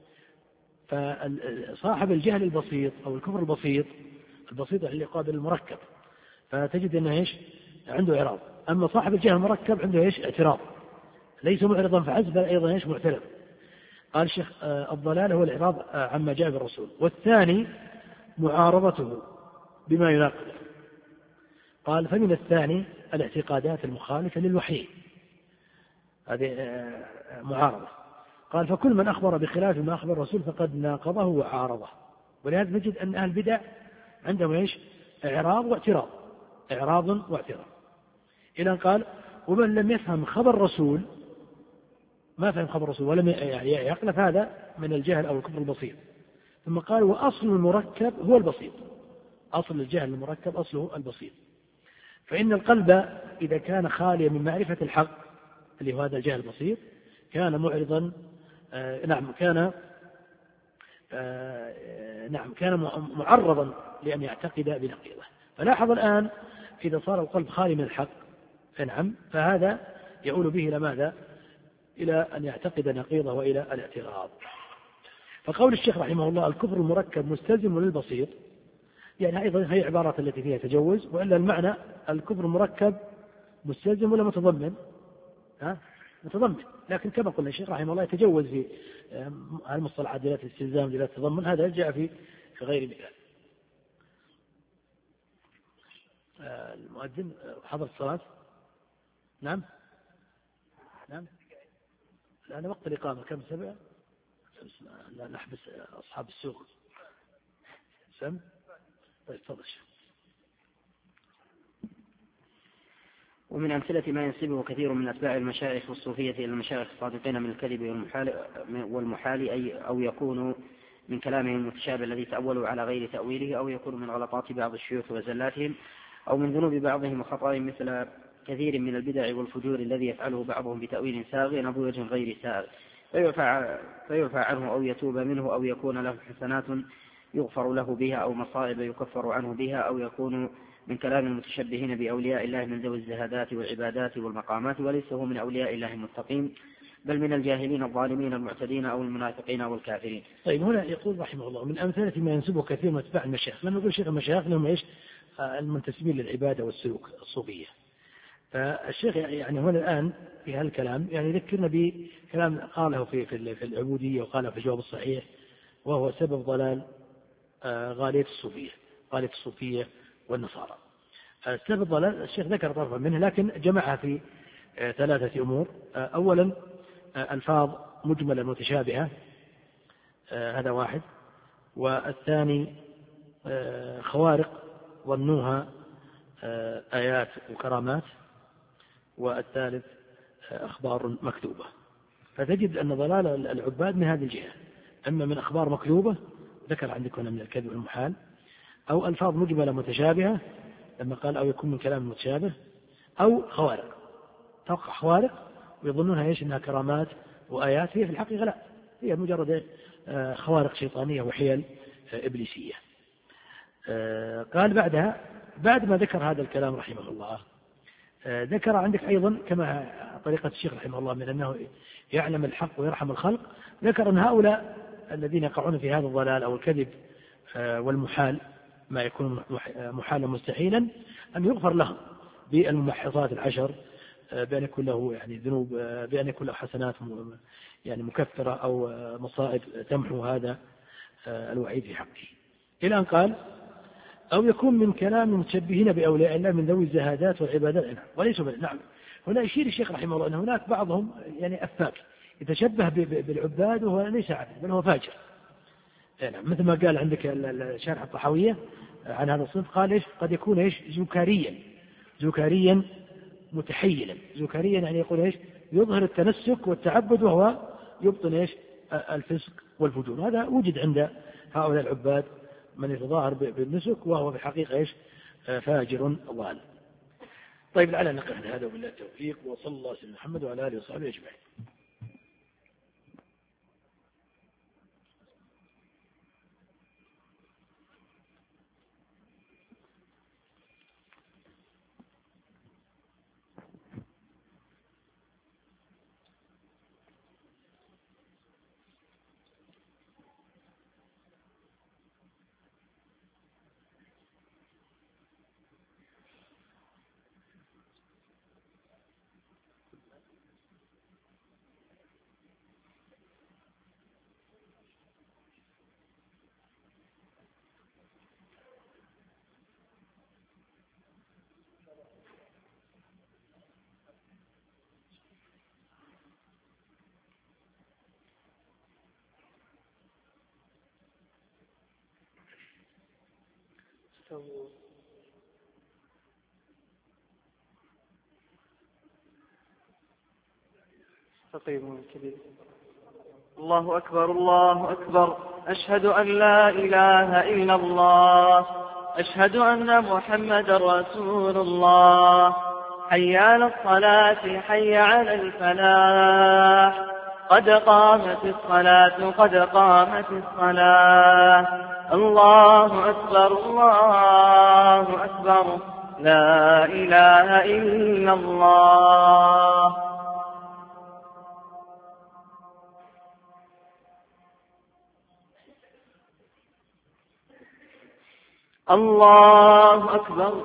فصاحب الجهل البسيط أو الكفر البسيط، البسيط اللي يقابل المركب، فتجد أنه إيش؟ عنده إعراض. أما صاحب الجهل المركب عنده إيش؟ اعتراض، ليس معرضا فحسب بل أيضا إيش؟ معترض. قال الشيخ الضلال هو الإعراض عما جاء بالرسول، والثاني معارضته بما يناقضه. قال فمن الثاني الاعتقادات المخالفة للوحي، هذه معارضة. قال فكل من أخبر بخلاف ما أخبر الرسول فقد ناقضه وعارضه. ولهذا نجد أن أهل البدع عندهم إيش؟ إعراض واعتراض، إعراض واعتراض. إلى أن قال ومن لم يفهم خبر الرسول، ما فهم خبر الرسول ولم يقلف، هذا من الجهل أو الكفر البسيط. ثم قال وأصل المركب هو البسيط، أصل الجهل المركب أصله البسيط. فإن القلب إذا كان خاليا من معرفة الحق اللي هو هذا الجهل البسيط كان معرضا، آه نعم كان آه نعم كان معرضا لأن يعتقد بنقيضه. فلاحظ الآن إذا صار القلب خالي من الحق نعم فهذا يؤول به إلى ماذا؟ إلى أن يعتقد نقيضه وإلى الاعتراض. فقول الشيخ رحمه الله الكفر المركب مستلزم للبسيط، يعني أيضا هي عبارات التي فيها تجوز، وإلا المعنى الكفر المركب مستلزم ولا متضمن؟ ها؟ متضمن. لكن كما قلنا الشيخ رحمه الله يتجوز في المصطلحات دلالة الاستلزام دلالة التضمن، هذا جاء في في غير مثال. المؤذن حضر الصلاة. نعم نعم. الآن وقت الإقامة كم؟ سبعة. لا نحبس أصحاب السوق. سم. طيب تفضل. ومن أمثلة ما ينسبه كثير من أتباع المشايخ والصوفية إلى المشايخ الصادقين من الكذب والمحال, والمحال أي أو يكون من كلامهم المتشابه الذي تأولوا على غير تأويله، أو يكون من غلطات بعض الشيوخ وزلاتهم، أو من ذنوب بعضهم وخطأهم، مثل كثير من البدع والفجور الذي يفعله بعضهم بتأويل ساغ أو بوجه غير ساغ فيرفع عنه أو يتوب منه، أو يكون له حسنات يغفر له بها، أو مصائب يكفر عنه بها، أو يكون من كلام المتشبهين بأولياء الله من ذوي الزهادات والعبادات والمقامات، وليس هو من أولياء الله المتقين، بل من الجاهلين الظالمين المعتدين أو المنافقين أو الكافرين. طيب هنا يقول رحمه الله من أمثلة ما ينسبه كثير من أتباع المشايخ. لما يقول شيخ المشايخ لهم إيش؟ المنتسبين للعبادة والسلوك الصوفية. فالشيخ يعني هنا الآن في هالكلام يعني يذكرنا بكلام قاله في في العبودية وقاله في الجواب الصحيح، وهو سبب ضلال غالية الصوفية غالية الصوفية والنصارى. السبب ضلال الشيخ ذكر طرفا منه لكن جمعها في ثلاثة أمور. أولا ألفاظ مجملة متشابهة، هذا واحد. والثاني خوارق ظنوها آيات وكرامات. والثالث أخبار مكذوبة. فتجد أن ضلال العباد من هذه الجهة، أما من أخبار مكذوبة ذكر عندك هنا من الكذب والمحال، أو ألفاظ مجملة متشابهة لما قال أو يكون من كلام متشابه، أو خوارق توقع خوارق ويظنونها إيش أنها كرامات وآيات، هي في الحقيقة لا، هي مجرد خوارق شيطانية وحيل إبليسية. قال بعدها بعد ما ذكر هذا الكلام رحمه الله ذكر عندك أيضا كما طريقة الشيخ رحمه الله من أنه يعلم الحق ويرحم الخلق، ذكر أن هؤلاء الذين يقعون في هذا الضلال أو الكذب والمحال، ما يكون محالا مستحيلا، أن يغفر لهم بالممحصات العشر، بأن يكون له يعني ذنوب، بأن يكون له حسنات يعني مكفرة أو مصائب تمحو هذا الوعيد في حقه. إلى أن قال أو يكون من كلام المتشبهين بأولياء الله من ذوي الزهادات والعبادات. وليسوا نعم. هنا يشير الشيخ رحمه الله أن هناك بعضهم يعني أفاك يتشبه بالعباد وهو ليس عبد بل هو فاجر. يعني مثل ما قال عندك الشارح الطحاوية عن هذا الصنف، قال إيش؟ قد يكون إيش؟ زكاريا زكاريا متحيلا. زكاريا يعني يقول إيش؟ يظهر التنسك والتعبد وهو يبطن إيش؟ الفسق والفجور. هذا وجد عند هؤلاء العباد من يتظاهر بالنسك وهو في الحقيقة إيش؟ فاجر ضال. طيب لعلنا نقف هذا وبالله التوفيق، وصلى الله على محمد وعلى آله وصحبه أجمعين. الله أكبر الله أكبر. أشهد أن لا إله إلا الله. أشهد أن محمد رسول الله. حي على الصلاة حي على الفلاح. قد قامت الصلاة قد قامت الصلاة. الله أكبر الله أكبر. لا إله إلا الله. الله أكبر.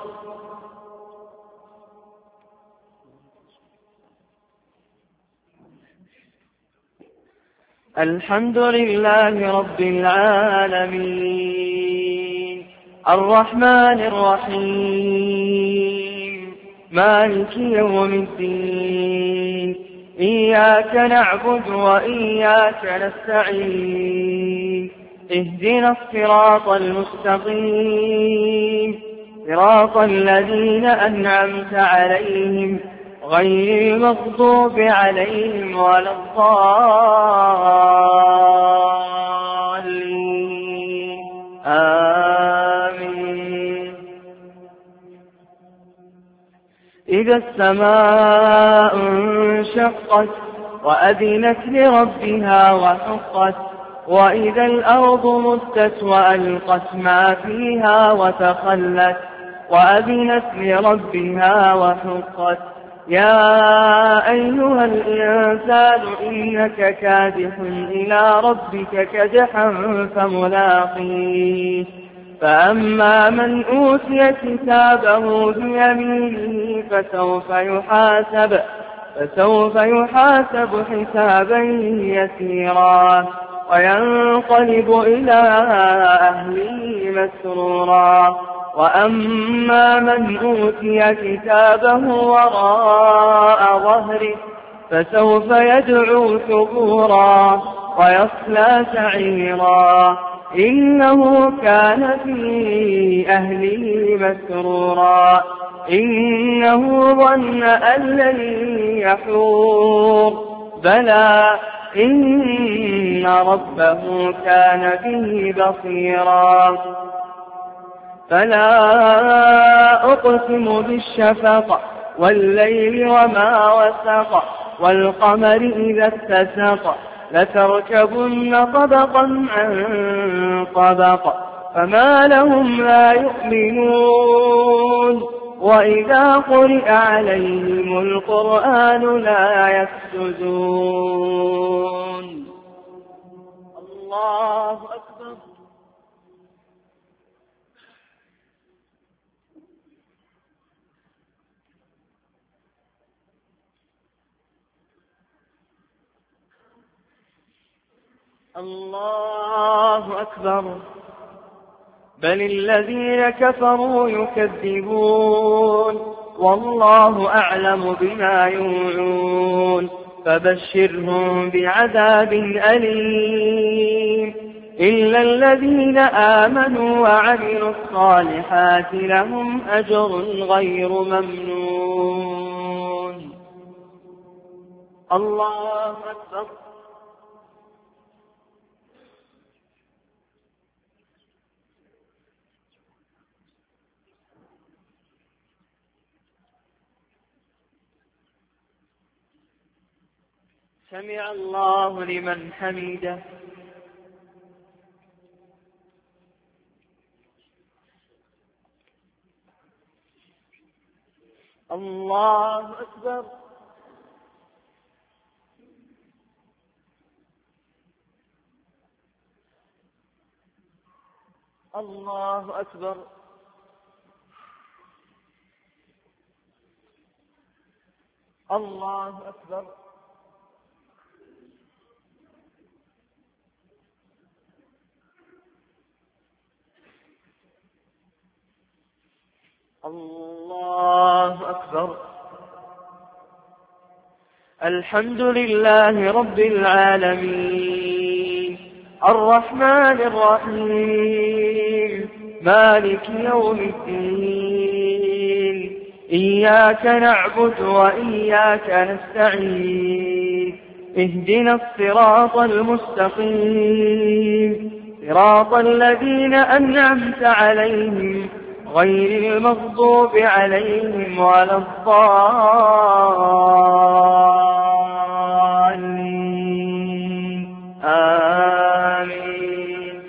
الحمد لله رب العالمين الرحمن الرحيم مالك يوم الدين إياك نعبد وإياك نستعين اهدنا الصراط المستقيم صراط الذين أنعمت عليهم غير المغضوب عليهم ولا الضالين آمين. إذا السماء انشقت وأذنت لربها وحقت وإذا الأرض مدت وألقت ما فيها وتخلت وأذنت لربها وحقت يا أيها الإنسان إنك كادح إلى ربك كدحا فملاقيه فأما من أوتي كتابه بيمينه فسوف يحاسب فسوف يحاسب حسابا يسيرا وينقلب إلى أهله مسرورا وأما من أوتي كتابه وراء ظهره فسوف يدعو ثبورا ويصلى سعيرا إنه كان في أهله مسرورا إنه ظن أن لن يحور بلى إن ربه كان به بصيرا فلا أقسم بالشفق والليل وما وسق والقمر إذا اتسق لتركبن طبقا عن طبق فما لهم لا يؤمنون وإذا قرئ عليهم القرآن لا يسجدون. الله أكبر. الله أكبر. بل الذين كفروا يكذبون والله أعلم بما يوعون فبشرهم بعذاب أليم إلا الذين آمنوا وعملوا الصالحات لهم أجر غير ممنون. الله أكبر. سمع الله لمن حمده. الله أكبر. الله أكبر. الله أكبر. الله أكبر. الحمد لله رب العالمين الرحمن الرحيم مالك يوم الدين إياك نعبد وإياك نستعين اهدنا الصراط المستقيم صراط الذين أنعمت عليهم غير المغضوب عليهم ولا الضالين آمين.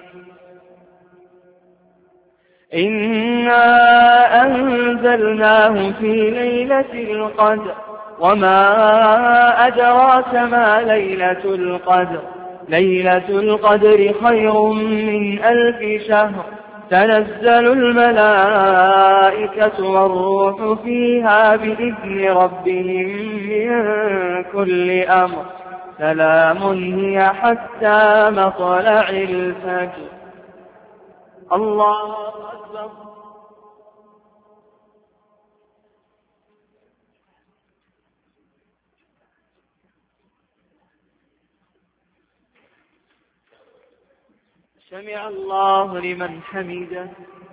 إنا أنزلناه في ليلة القدر وما أدراك ما ليلة القدر ليلة القدر خير من ألف شهر تنزل الملائكة والروح فيها بإذن ربهم من كل أمر سلام هي حتى مطلع الفجر. الله أكبر. سمع الله لمن حمده.